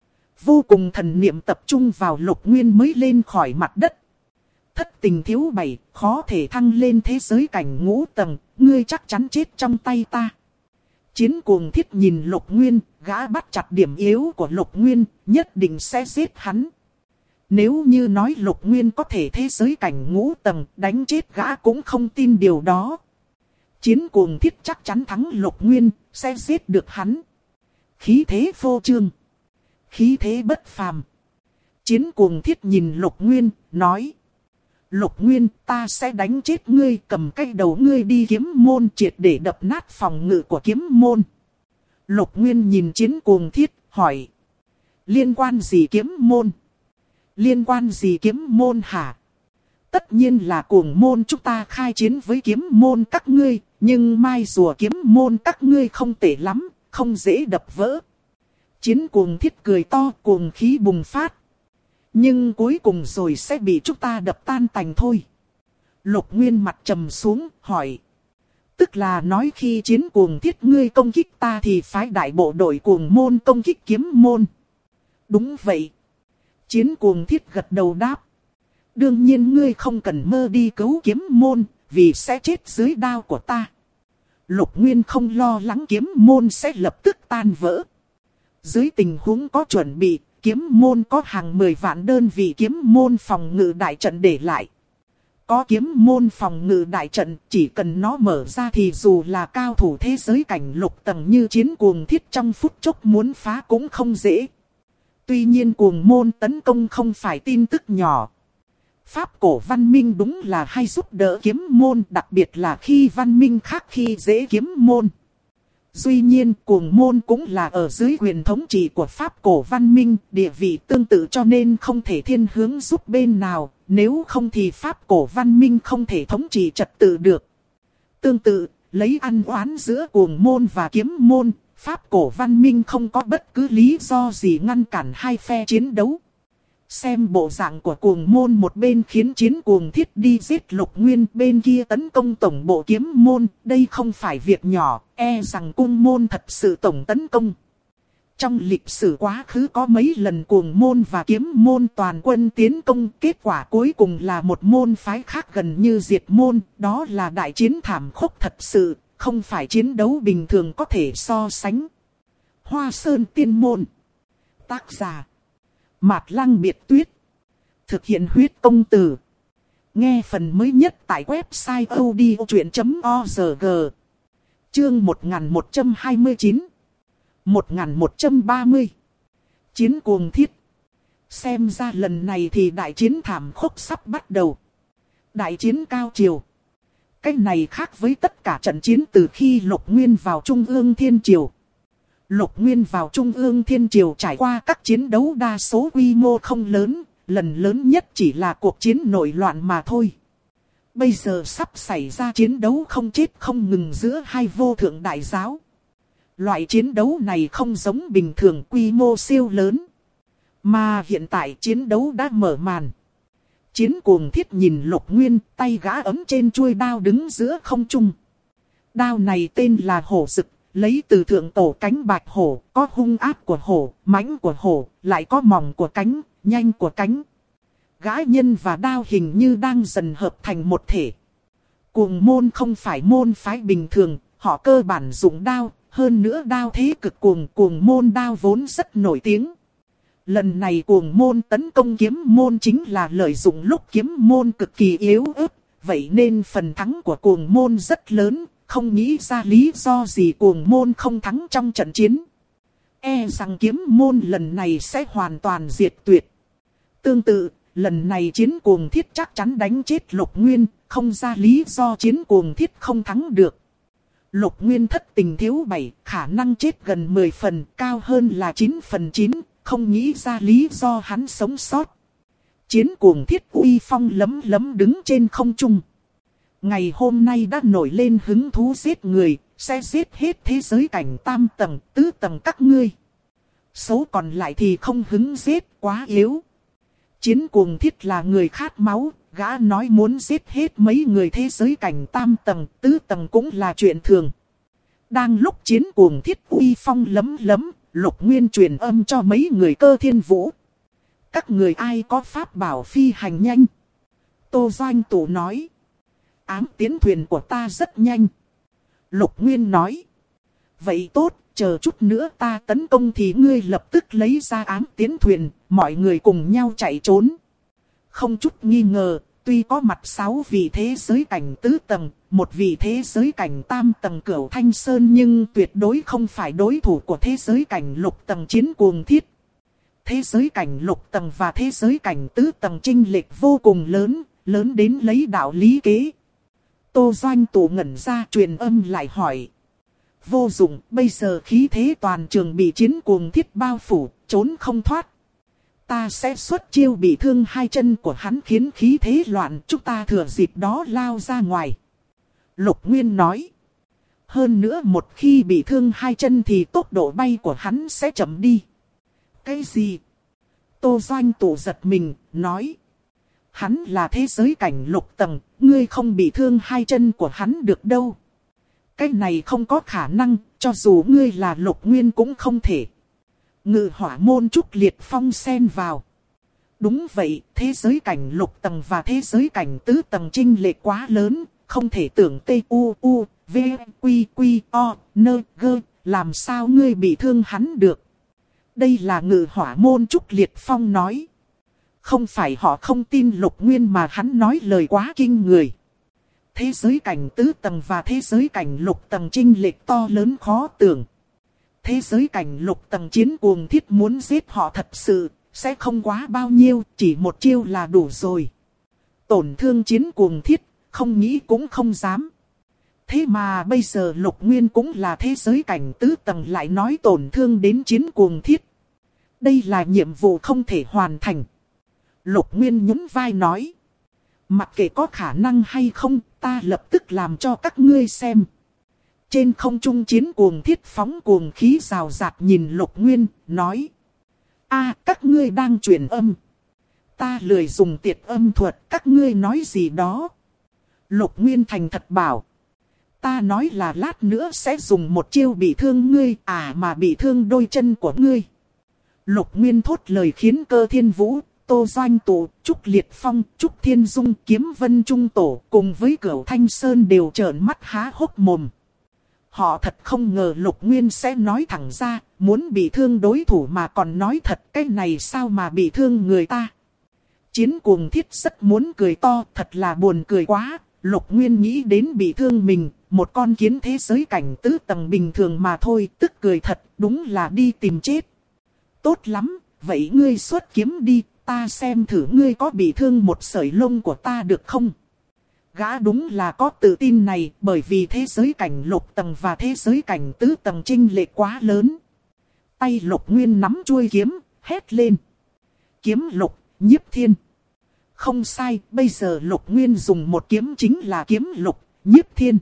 Vô cùng thần niệm tập trung vào Lục Nguyên mới lên khỏi mặt đất. Thất tình thiếu 7, khó thể thăng lên thế giới cảnh ngũ tầng, ngươi chắc chắn chết trong tay ta. Chiến Cuồng Thiết nhìn Lục Nguyên, gã bắt chặt điểm yếu của Lục Nguyên, nhất định sẽ giết hắn. Nếu như nói Lục Nguyên có thể thế giới cảnh ngũ tầng, đánh chết gã cũng không tin điều đó. Chiến Cuồng Thiết chắc chắn thắng Lục Nguyên, sẽ giết được hắn. Khí thế vô chương. Khí thế bất phàm. Chiến Cuồng Thiết nhìn Lục Nguyên, nói. Lục Nguyên, ta sẽ đánh chết ngươi, cầm cái đầu ngươi đi Kiếm Môn triệt để đập nát phòng ngự của Kiếm Môn. Lục Nguyên nhìn Chiến Cuồng Thiết, hỏi. Liên quan gì Kiếm Môn? Liên quan gì kiếm môn hả? Tất nhiên là cuồng môn chúng ta khai chiến với kiếm môn các ngươi, nhưng mai rùa kiếm môn các ngươi không tệ lắm, không dễ đập vỡ. Chiến cuồng thiết cười to, cuồng khí bùng phát. Nhưng cuối cùng rồi sẽ bị chúng ta đập tan tành thôi. Lục Nguyên mặt trầm xuống, hỏi. Tức là nói khi chiến cuồng thiết ngươi công kích ta thì phái đại bộ đội cuồng môn công kích kiếm môn. Đúng vậy. Chiến cuồng thiết gật đầu đáp. Đương nhiên ngươi không cần mơ đi cứu kiếm môn, vì sẽ chết dưới đao của ta. Lục Nguyên không lo lắng kiếm môn sẽ lập tức tan vỡ. Dưới tình huống có chuẩn bị, kiếm môn có hàng 10 vạn đơn vị kiếm môn phòng ngự đại trận để lại. Có kiếm môn phòng ngự đại trận, chỉ cần nó mở ra thì dù là cao thủ thế giới cảnh lục tầng như chiến cuồng thiết trong phút chốc muốn phá cũng không dễ. Tuy nhiên cuồng môn tấn công không phải tin tức nhỏ. Pháp cổ văn minh đúng là hay giúp đỡ kiếm môn, đặc biệt là khi văn minh khác khi dễ kiếm môn. Tuy nhiên cuồng môn cũng là ở dưới quyền thống trị của Pháp cổ văn minh, địa vị tương tự cho nên không thể thiên hướng giúp bên nào, nếu không thì Pháp cổ văn minh không thể thống trị trật tự được. Tương tự, lấy ăn oán giữa cuồng môn và kiếm môn, Pháp cổ văn minh không có bất cứ lý do gì ngăn cản hai phe chiến đấu. Xem bộ dạng của cuồng môn một bên khiến chiến cuồng thiết đi giết Lục Nguyên, bên kia tấn công tổng bộ kiếm môn, đây không phải việc nhỏ, e rằng cuồng môn thật sự tổng tấn công. Trong lịch sử quá khứ có mấy lần cuồng môn và kiếm môn toàn quân tiến công, kết quả cuối cùng là một môn phái khác gần như diệt môn, đó là đại chiến thảm khốc thật sự, không phải chiến đấu bình thường có thể so sánh. Hoa Sơn Tiên Môn. Tác giả Mạt Lăng Biệt Tuyết. Thực hiện huyết công từ. Nghe phần mới nhất tại website odchuyện.org. Chương 1129. 1130. Chiến cuồng thiết. Xem ra lần này thì đại chiến thảm khốc sắp bắt đầu. Đại chiến cao triều. Cái này khác với tất cả trận chiến từ khi Lục Nguyên vào Trung ương Thiên Triều. Lục Nguyên vào Trung ương Thiên Triều trải qua các chiến đấu đa số quy mô không lớn, lần lớn nhất chỉ là cuộc chiến nội loạn mà thôi. Bây giờ sắp xảy ra chiến đấu không chết không ngừng giữa hai vô thượng đại giáo. Loại chiến đấu này không giống bình thường, quy mô siêu lớn. Mà hiện tại chiến đấu đã mở màn. Chiến cuồng thiết nhìn Lục Nguyên, tay gã ấm trên chuôi đao đứng giữa không trung. Đao này tên là Hổ Dực, lấy từ thượng tổ cánh bạch hổ, có hung ác của hổ, mãnh của hổ, lại có mỏng của cánh, nhanh của cánh. Gã nhân và đao hình như đang dần hợp thành một thể. Cuồng môn không phải môn phái bình thường, họ cơ bản dùng đao, hơn nữa đao thế cực cuồng, cuồng môn đao vốn rất nổi tiếng. Lần này cuồng môn tấn công kiếm môn chính là lợi dụng lúc kiếm môn cực kỳ yếu ớt, vậy nên phần thắng của cuồng môn rất lớn, không nghĩ ra lý do gì cuồng môn không thắng trong trận chiến. E rằng kiếm môn lần này sẽ hoàn toàn diệt tuyệt. Tương tự, lần này chiến cuồng thiết chắc chắn đánh chết Lục Nguyên, không ra lý do chiến cuồng thiết không thắng được. Lục Nguyên thất tình thiếu 7, khả năng chết gần 10 phần, cao hơn là 9 phần 9, không nghĩ ra lý do hắn sống sót. Chiến cuồng thiết uy phong lấm lấm đứng trên không trung. Ngày hôm nay đã nổi lên hứng thú giết người, sẽ giết hết thế giới cảnh tam tầng, tứ tầng các ngươi. Số còn lại thì không hứng giết, quá yếu. Chiến cuồng thiết là người khát máu, gã nói muốn giết hết mấy người thế giới cảnh tam tầng, tứ tầng cũng là chuyện thường. Đang lúc chiến cuồng thiết uy phong lấm lấm, Lục Nguyên truyền âm cho mấy người Cơ Thiên Vũ. Các người ai có pháp bảo phi hành nhanh? Tô Doanh Tụ nói. Ám tiến thuyền của ta rất nhanh. Lục Nguyên nói. Vậy tốt, chờ chút nữa ta tấn công thì ngươi lập tức lấy ra ám tiến thuyền, mọi người cùng nhau chạy trốn. Không chút nghi ngờ, tuy có mặt 6 vị thế giới cảnh tứ tầng, một vị thế giới cảnh tam tầng Cửu Thanh Sơn, nhưng tuyệt đối không phải đối thủ của thế giới cảnh lục tầng chiến cuồng thiết. Thế giới cảnh lục tầng và thế giới cảnh tứ tầng chênh lệch vô cùng lớn, lớn đến lấy đạo lý kế. Tô Doanh Tụ ngẩn ra truyền âm lại hỏi. Vô dụng, bây giờ khí thế toàn trường bị chiến cuồng thiết bao phủ, trốn không thoát. ta sẽ xuất chiêu bị thương hai chân của hắn khiến khí thế loạn, chúng ta thừa dịp đó lao ra ngoài. Lục Nguyên nói. Hơn nữa một khi bị thương hai chân thì tốc độ bay của hắn sẽ chậm đi. Cái gì? Tô Doanh Tụ giật mình, nói. Hắn là thế giới cảnh lục tầng, ngươi không bị thương hai chân của hắn được đâu. Cái này không có khả năng, cho dù ngươi là Lục Nguyên cũng không thể. Ngự hỏa môn Trúc Liệt Phong xen vào. Đúng vậy, thế giới cảnh lục tầng và thế giới cảnh tứ tầng chênh lệch quá lớn, không thể tưởng T-U-U, V-Q-Q-O-N-G, làm sao ngươi bị thương hắn được. Đây là ngự hỏa môn Trúc Liệt Phong nói. Không phải họ không tin Lục Nguyên mà hắn nói lời quá kinh người. Thế giới cảnh tứ tầng và thế giới cảnh lục tầng chênh lệch to lớn khó tưởng. Thế giới cảnh lục tầng chiến cuồng thiết muốn giết họ thật sự, sẽ không quá bao nhiêu, chỉ một chiêu là đủ rồi. Tổn thương chiến cuồng thiết, không nghĩ cũng không dám. Thế mà bây giờ Lục Nguyên cũng là thế giới cảnh tứ tầng lại nói tổn thương đến chiến cuồng thiết. Đây là nhiệm vụ không thể hoàn thành. Lục Nguyên nhún vai nói. Mặc kệ có khả năng hay không, ta lập tức làm cho các ngươi xem. Trên không trung chiến cuồng thiết phóng cuồng khí rào rạt nhìn Lục Nguyên, nói. Các ngươi đang truyền âm. Ta lười dùng tiệt âm thuật, các ngươi nói gì đó. Lục Nguyên thành thật bảo. Ta nói là lát nữa sẽ dùng một chiêu bị thương ngươi, mà bị thương đôi chân của ngươi. Lục Nguyên thốt lời khiến Cơ Thiên Vũ, Tô Doanh Tụ, Trúc Liệt Phong, Trúc Thiên Dung, Kiếm Vân Trung Tổ cùng với Cửu Thanh Sơn đều trợn mắt há hốc mồm. Họ thật không ngờ Lục Nguyên sẽ nói thẳng ra, muốn bị thương đối thủ mà còn nói thật, cái này sao mà bị thương người ta. Chiến cuồng thiết rất muốn cười to, thật là buồn cười quá. Lục Nguyên nghĩ đến bị thương mình, một con kiến thế giới cảnh tứ tầng bình thường mà thôi, tức cười thật, đúng là đi tìm chết. Tốt lắm, vậy ngươi xuất kiếm đi, ta xem thử ngươi có bị thương một sợi lông của ta được không? Gã đúng là có tự tin này, bởi vì thế giới cảnh lục tầng và thế giới cảnh tứ tầng chênh lệch quá lớn. Tay Lục Nguyên nắm chuôi kiếm, hét lên. Kiếm lục, nhiếp thiên. Không sai, bây giờ Lục Nguyên dùng một kiếm chính là kiếm lục, nhiếp thiên.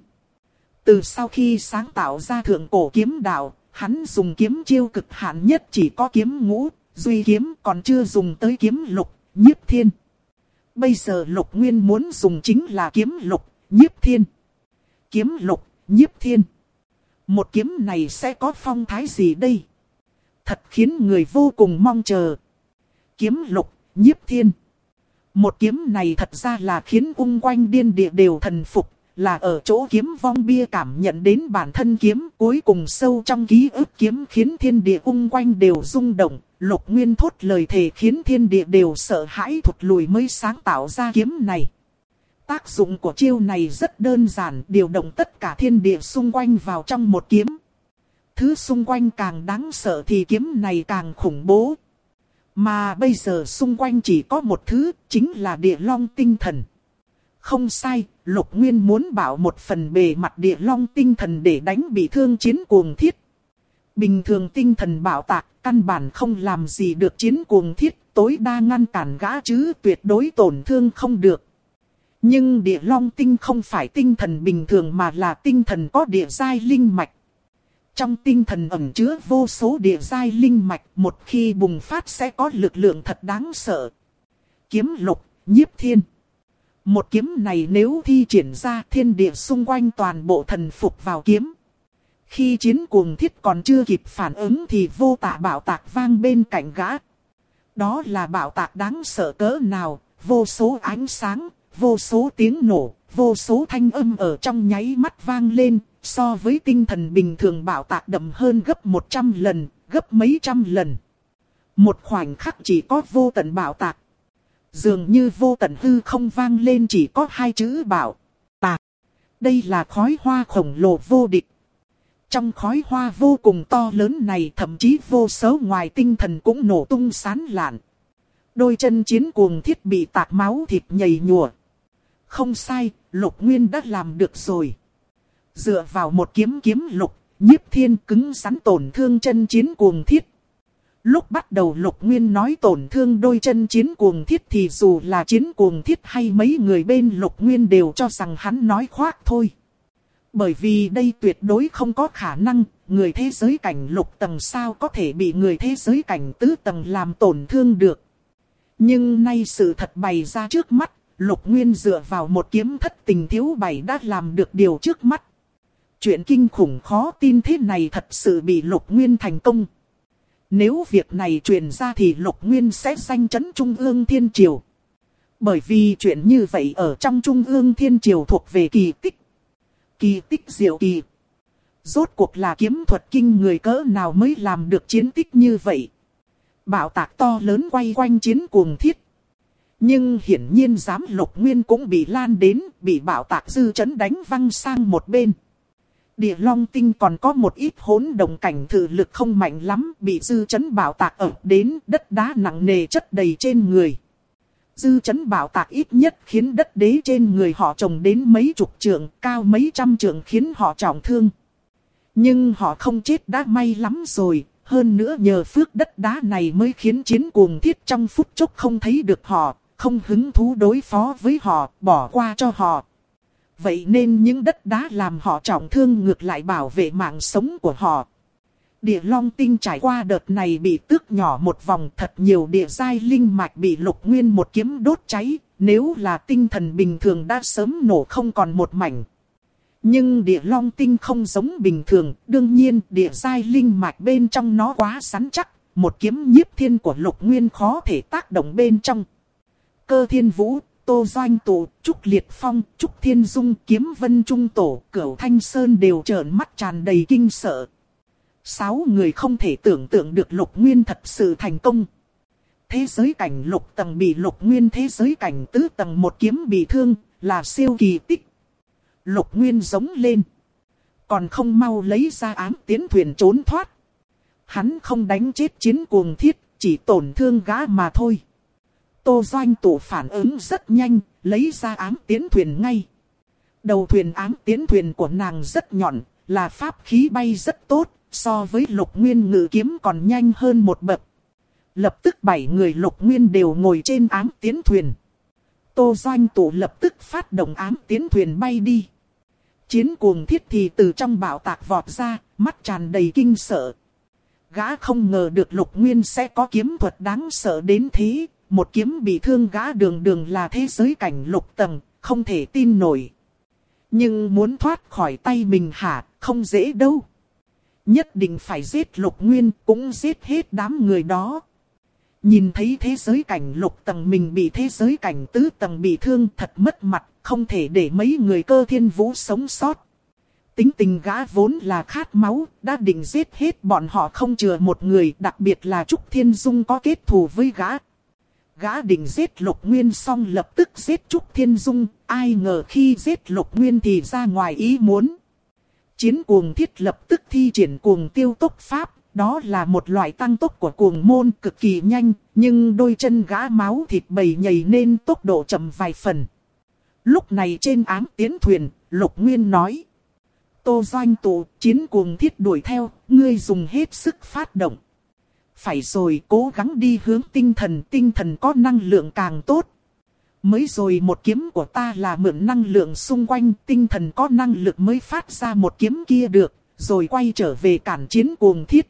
Từ sau khi sáng tạo ra thượng cổ kiếm đạo, hắn dùng kiếm chiêu cực hạn nhất chỉ có kiếm ngũ, duy kiếm, còn chưa dùng tới kiếm lục, nhiếp thiên. Bây giờ Lục Nguyên muốn dùng chính là kiếm lục, nhiếp thiên. Kiếm lục, nhiếp thiên. Một kiếm này sẽ có phong thái gì đây? Thật khiến người vô cùng mong chờ. Kiếm lục, nhiếp thiên. Một kiếm này thật ra là khiến ung quanh điên địa đều thần phục, là ở chỗ kiếm vong bia cảm nhận đến bản thân kiếm, cuối cùng sâu trong ký ức kiếm khiến thiên địa ung quanh đều rung động. Lục Nguyên thốt lời thề khiến thiên địa đều sợ hãi thụt lùi mới sáng tạo ra kiếm này. Tác dụng của chiêu này rất đơn giản, điều động tất cả thiên địa xung quanh vào trong một kiếm. Thứ xung quanh càng đáng sợ thì kiếm này càng khủng bố. Mà bây giờ xung quanh chỉ có một thứ, chính là địa long tinh thần. Không sai, Lục Nguyên muốn bảo một phần bề mặt địa long tinh thần để đánh bị thương chiến cuồng thiết. Bình thường tinh thần bảo tạc, căn bản không làm gì được chiến cuồng thiết, tối đa ngăn cản gã chứ tuyệt đối tổn thương không được. Nhưng địa long tinh không phải tinh thần bình thường mà là tinh thần có địa giai linh mạch. Trong tinh thần ẩn chứa vô số địa giai linh mạch, một khi bùng phát sẽ có lực lượng thật đáng sợ. Kiếm lục, nhiếp thiên. Một kiếm này nếu thi triển ra, thiên địa xung quanh toàn bộ thần phục vào kiếm. Khi chiến cuồng thiết còn chưa kịp phản ứng thì vô tả bạo tạc vang bên cạnh gã. Đó là bạo tạc đáng sợ cỡ nào, vô số ánh sáng, vô số tiếng nổ, vô số thanh âm ở trong nháy mắt vang lên, so với tinh thần bình thường bạo tạc đậm hơn gấp 100 lần, gấp mấy trăm lần. Một khoảnh khắc chỉ có vô tận bạo tạc. Dường như vô tận hư không vang lên chỉ có hai chữ bạo tạc. Đây là khói hoa khổng lồ vô địch. Trong khói hoa vô cùng to lớn này thậm chí vô số ngoài tinh thần cũng nổ tung sán lạn. Đôi chân chiến cuồng thiết bị tạc máu thịt nhầy nhùa. Không sai, Lục Nguyên đã làm được rồi. Dựa vào một kiếm kiếm lục, nhiếp thiên cứng rắn tổn thương chân chiến cuồng thiết. Lúc bắt đầu Lục Nguyên nói tổn thương đôi chân chiến cuồng thiết thì dù là chiến cuồng thiết hay mấy người bên Lục Nguyên đều cho rằng hắn nói khoác thôi. Bởi vì đây tuyệt đối không có khả năng, người thế giới cảnh lục tầng sao có thể bị người thế giới cảnh tứ tầng làm tổn thương được. Nhưng nay sự thật bày ra trước mắt, Lục Nguyên dựa vào một kiếm thất tình thiếu bảy đã làm được điều trước mắt. Chuyện kinh khủng khó tin thế này thật sự bị Lục Nguyên thành công. Nếu việc này truyền ra thì Lục Nguyên sẽ danh chấn Trung ương Thiên Triều. Bởi vì chuyện như vậy ở trong Trung ương Thiên Triều thuộc về kỳ tích. Kỳ tích diệu kỳ. Rốt cuộc là kiếm thuật kinh người cỡ nào mới làm được chiến tích như vậy. Bạo tạc to lớn quay quanh chiến cuồng thiết. Nhưng hiển nhiên giám Lục Nguyên cũng bị lan đến, bị bạo tạc dư chấn đánh văng sang một bên. Địa Long Tinh còn có một ít hỗn động cảnh thử lực không mạnh lắm, bị dư chấn bạo tạc ập đến, đất đá nặng nề chất đầy trên người. Dư chấn bạo tạc ít nhất khiến đất đế trên người họ trồng đến mấy chục trượng, cao mấy trăm trượng khiến họ trọng thương. Nhưng họ không chết đã may lắm rồi, hơn nữa nhờ phước đất đá này mới khiến chiến cuồng thiết trong phút chốc không thấy được họ, không hứng thú đối phó với họ, bỏ qua cho họ. Vậy nên những đất đá làm họ trọng thương ngược lại bảo vệ mạng sống của họ. Địa Long Tinh trải qua đợt này bị tước nhỏ một vòng, thật nhiều địa giai linh mạch bị Lục Nguyên một kiếm đốt cháy, nếu là tinh thần bình thường đã sớm nổ không còn một mảnh. Nhưng Địa Long Tinh không giống bình thường, đương nhiên địa giai linh mạch bên trong nó quá rắn chắc, một kiếm nhiếp thiên của Lục Nguyên khó thể tác động bên trong. Cơ Thiên Vũ, Tô Doanh Tụ, Trúc Liệt Phong, Trúc Thiên Dung, Kiếm Vân Trung Tổ, Cửu Thanh Sơn đều trợn mắt tràn đầy kinh sợ. 6 người không thể tưởng tượng được Lục Nguyên thật sự thành công. Thế giới cảnh lục tầng bị Lục Nguyên thế giới cảnh tứ tầng một kiếm bị thương, là siêu kỳ tích. Lục Nguyên giống lên. Còn không mau lấy ra ám tiến thuyền trốn thoát. Hắn không đánh chết chiến cuồng thiết, chỉ tổn thương gã mà thôi. Tô Doanh Tụ phản ứng rất nhanh, lấy ra ám tiến thuyền ngay. Đầu thuyền ám tiến thuyền của nàng rất nhọn, là pháp khí bay rất tốt, so với Lục Nguyên ngự kiếm còn nhanh hơn một bậc. Lập tức 7 người Lục Nguyên đều ngồi trên ám tiến thuyền. Tô Doanh Tụ lập tức phát động ám tiến thuyền bay đi. Chiến cuồng thiết thì từ trong bạo tạc vọt ra, mắt tràn đầy kinh sợ. Gã không ngờ được Lục Nguyên sẽ có kiếm thuật đáng sợ đến thế. Một kiếm bị thương gã đường đường là thế giới cảnh lục tầng, không thể tin nổi. Nhưng muốn thoát khỏi tay mình hả, không dễ đâu. Nhất định phải giết Lục Nguyên, cũng giết hết đám người đó. Nhìn thấy thế giới cảnh lục tầng mình bị thế giới cảnh tứ tầng bị thương thật mất mặt, không thể để mấy người Cơ Thiên Vũ sống sót. Tính tình gã vốn là khát máu, đã định giết hết bọn họ không chừa một người, đặc biệt là Trúc Thiên Dung có kết thù với gã. Gã định giết Lục Nguyên xong lập tức giết Trúc Thiên Dung, ai ngờ khi giết Lục Nguyên thì ra ngoài ý muốn. Chiến cuồng thiết lập tức thi triển cuồng tiêu tốc pháp, đó là một loại tăng tốc của cuồng môn cực kỳ nhanh, nhưng đôi chân gã máu thịt bầy nhầy nên tốc độ chậm vài phần. Lúc này trên ám tiến thuyền, Lục Nguyên nói. Tô Doanh Tụ, chiến cuồng thiết đuổi theo, ngươi dùng hết sức phát động. Phải rồi, cố gắng đi hướng tinh thần có năng lượng càng tốt. Mới rồi một kiếm của ta là mượn năng lượng xung quanh, tinh thần có năng lực mới phát ra một kiếm kia được, rồi quay trở về cản chiến cuồng thiết.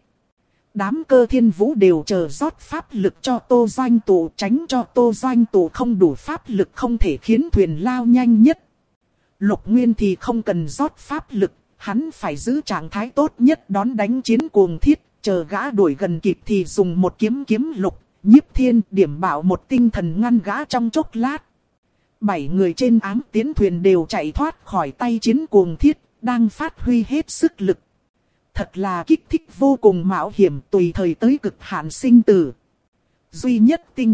Đám Cơ Thiên Vũ đều chờ rót pháp lực cho Tô Doanh Tụ, tránh cho Tô Doanh Tụ không đủ pháp lực không thể khiến thuyền lao nhanh nhất. Lục Nguyên thì không cần rót pháp lực, hắn phải giữ trạng thái tốt nhất đón đánh chiến cuồng thiết. Chờ gã đuổi gần kịp thì dùng một kiếm kiếm lục, nhiếp thiên điểm bạo một tinh thần ngăn gã trong chốc lát. 7 người trên ám tiến thuyền đều chạy thoát khỏi tay chiến cuồng thiết, đang phát huy hết sức lực. Thật là kích thích vô cùng mạo hiểm tùy thời tới cực hạn sinh tử. Duy nhất tinh.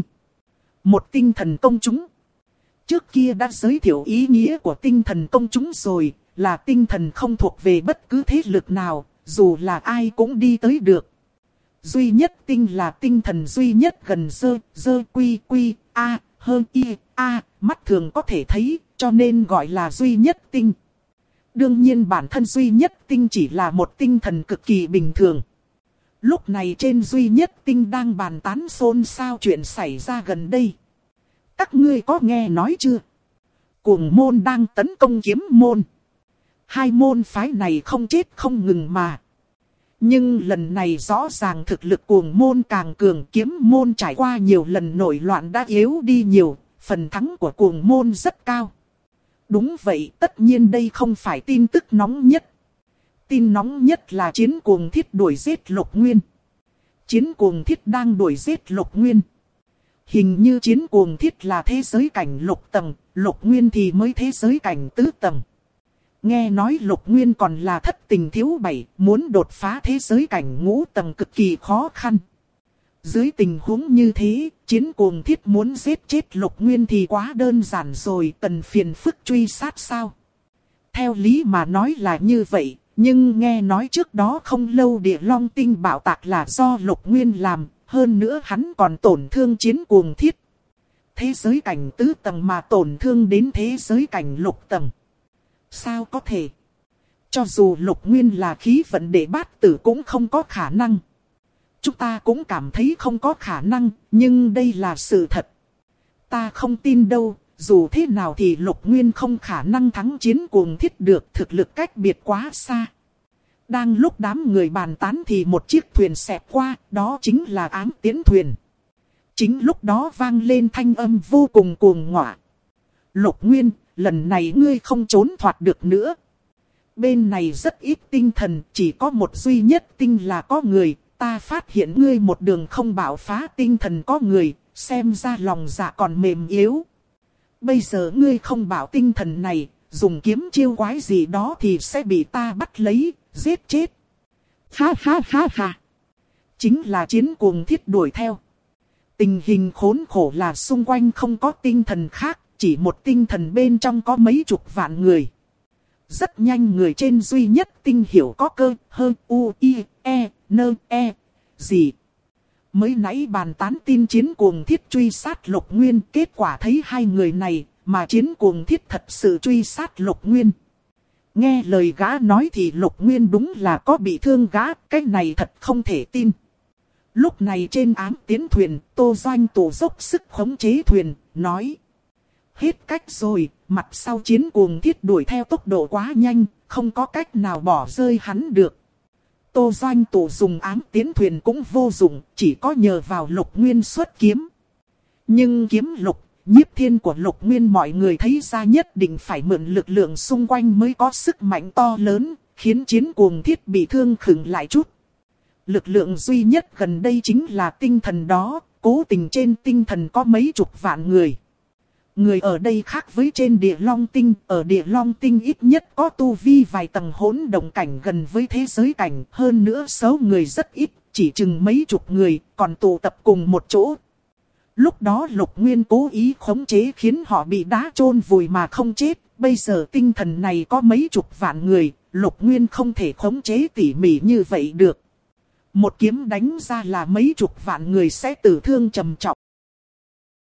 Một tinh thần công chúng. Trước kia đã giới thiệu ý nghĩa của tinh thần công chúng rồi, là tinh thần không thuộc về bất cứ thế lực nào. Dù là ai cũng đi tới được. Duy nhất tinh là tinh thần duy nhất gần dơ quy a hơn y a mắt thường có thể thấy, cho nên gọi là duy nhất tinh. Đương nhiên bản thân duy nhất tinh chỉ là một tinh thần cực kỳ bình thường. Lúc này trên duy nhất tinh đang bàn tán xôn xao chuyện xảy ra gần đây. Các ngươi có nghe nói chưa? Cuồng môn đang tấn công kiếm môn. Hai môn phái này không chết không ngừng mà. Nhưng lần này rõ ràng thực lực cuồng môn càng cường, kiếm môn trải qua nhiều lần nổi loạn đã yếu đi nhiều, phần thắng của cuồng môn rất cao. Đúng vậy, tất nhiên đây không phải tin tức nóng nhất. Tin nóng nhất là chiến cuồng thiết đuổi giết Lục Nguyên. Chiến cuồng thiết đang đuổi giết Lục Nguyên. Hình như chiến cuồng thiết là thế giới cảnh lục tầng, Lục Nguyên thì mới thế giới cảnh tứ tầng. Nghe nói Lục Nguyên còn là thất tình thiếu bảy, muốn đột phá thế giới cảnh ngũ tầng cực kỳ khó khăn. Dưới tình huống như thế, chiến cuồng thiết muốn giết chết Lục Nguyên thì quá đơn giản rồi, cần phiền phức truy sát sao? Theo lý mà nói là như vậy, nhưng nghe nói trước đó không lâu Địa Long Tinh bạo tạc là do Lục Nguyên làm, hơn nữa hắn còn tổn thương chiến cuồng thiết. Thế giới cảnh tứ tầng mà tổn thương đến thế giới cảnh lục tầng. Sao có thể? Cho dù Lục Nguyên là khí vận đệ bát tử cũng không có khả năng. Chúng ta cũng cảm thấy không có khả năng, nhưng đây là sự thật. Ta không tin đâu, dù thế nào thì Lục Nguyên không khả năng thắng chiến cuồng thiết được, thực lực cách biệt quá xa. Đang lúc đám người bàn tán thì một chiếc thuyền xẹt qua, đó chính là Ám Tiễn thuyền. Chính lúc đó vang lên thanh âm vô cùng cuồng ngọa. Lục Nguyên, lần này ngươi không trốn thoát được nữa. Bên này rất ít tinh thần, chỉ có một duy nhất tinh là có người. Ta phát hiện ngươi một đường không bạo phá tinh thần có người, xem ra lòng dạ còn mềm yếu. Bây giờ ngươi không bảo tinh thần này, dùng kiếm chiêu quái gì đó thì sẽ bị ta bắt lấy, giết chết. Ha ha ha ha. Chính là chiến cuồng thiết đuổi theo. Tình hình khốn khổ là xung quanh không có tinh thần khác, chỉ một tinh thần bên trong có mấy chục vạn người. Rất nhanh người trên duy nhất tinh hiểu có cơ, hơn u, i, e, nơ, e, gì. Mới nãy bàn tán tin chiến cuồng thiết truy sát Lục Nguyên, kết quả thấy hai người này, mà chiến cuồng thiết thật sự truy sát Lục Nguyên. Nghe lời gã nói thì Lục Nguyên đúng là có bị thương gã, cái này thật không thể tin. Lúc này trên Ám Tiễn thuyền, Tô Doanh tổ dốc sức khống chế thuyền, nói. Hết cách rồi, mặt sau chiến cuồng thiết đuổi theo tốc độ quá nhanh, không có cách nào bỏ rơi hắn được. Tô Doanh tổ dùng Ám Tiễn thuyền cũng vô dụng, chỉ có nhờ vào Lục Nguyên xuất kiếm. Nhưng kiếm lục, nhiếp thiên của Lục Nguyên mọi người thấy ra nhất định phải mượn lực lượng xung quanh mới có sức mạnh to lớn, khiến chiến cuồng thiết bị thương khựng lại chút. Lực lượng duy nhất gần đây chính là tinh thần đó, cố tình trên tinh thần có mấy chục vạn người. Người ở đây khác với trên Địa Long Tinh, ở Địa Long Tinh ít nhất có tu vi vài tầng hỗn động cảnh gần với thế giới cảnh, hơn nữa số người rất ít, chỉ chừng mấy chục người, còn tụ tập cùng một chỗ. Lúc đó Lục Nguyên cố ý khống chế khiến họ bị đá chôn vùi mà không chết, bây giờ tinh thần này có mấy chục vạn người, Lục Nguyên không thể khống chế tỉ mỉ như vậy được. Một kiếm đánh ra là mấy chục vạn người sẽ tử thương trầm trọng.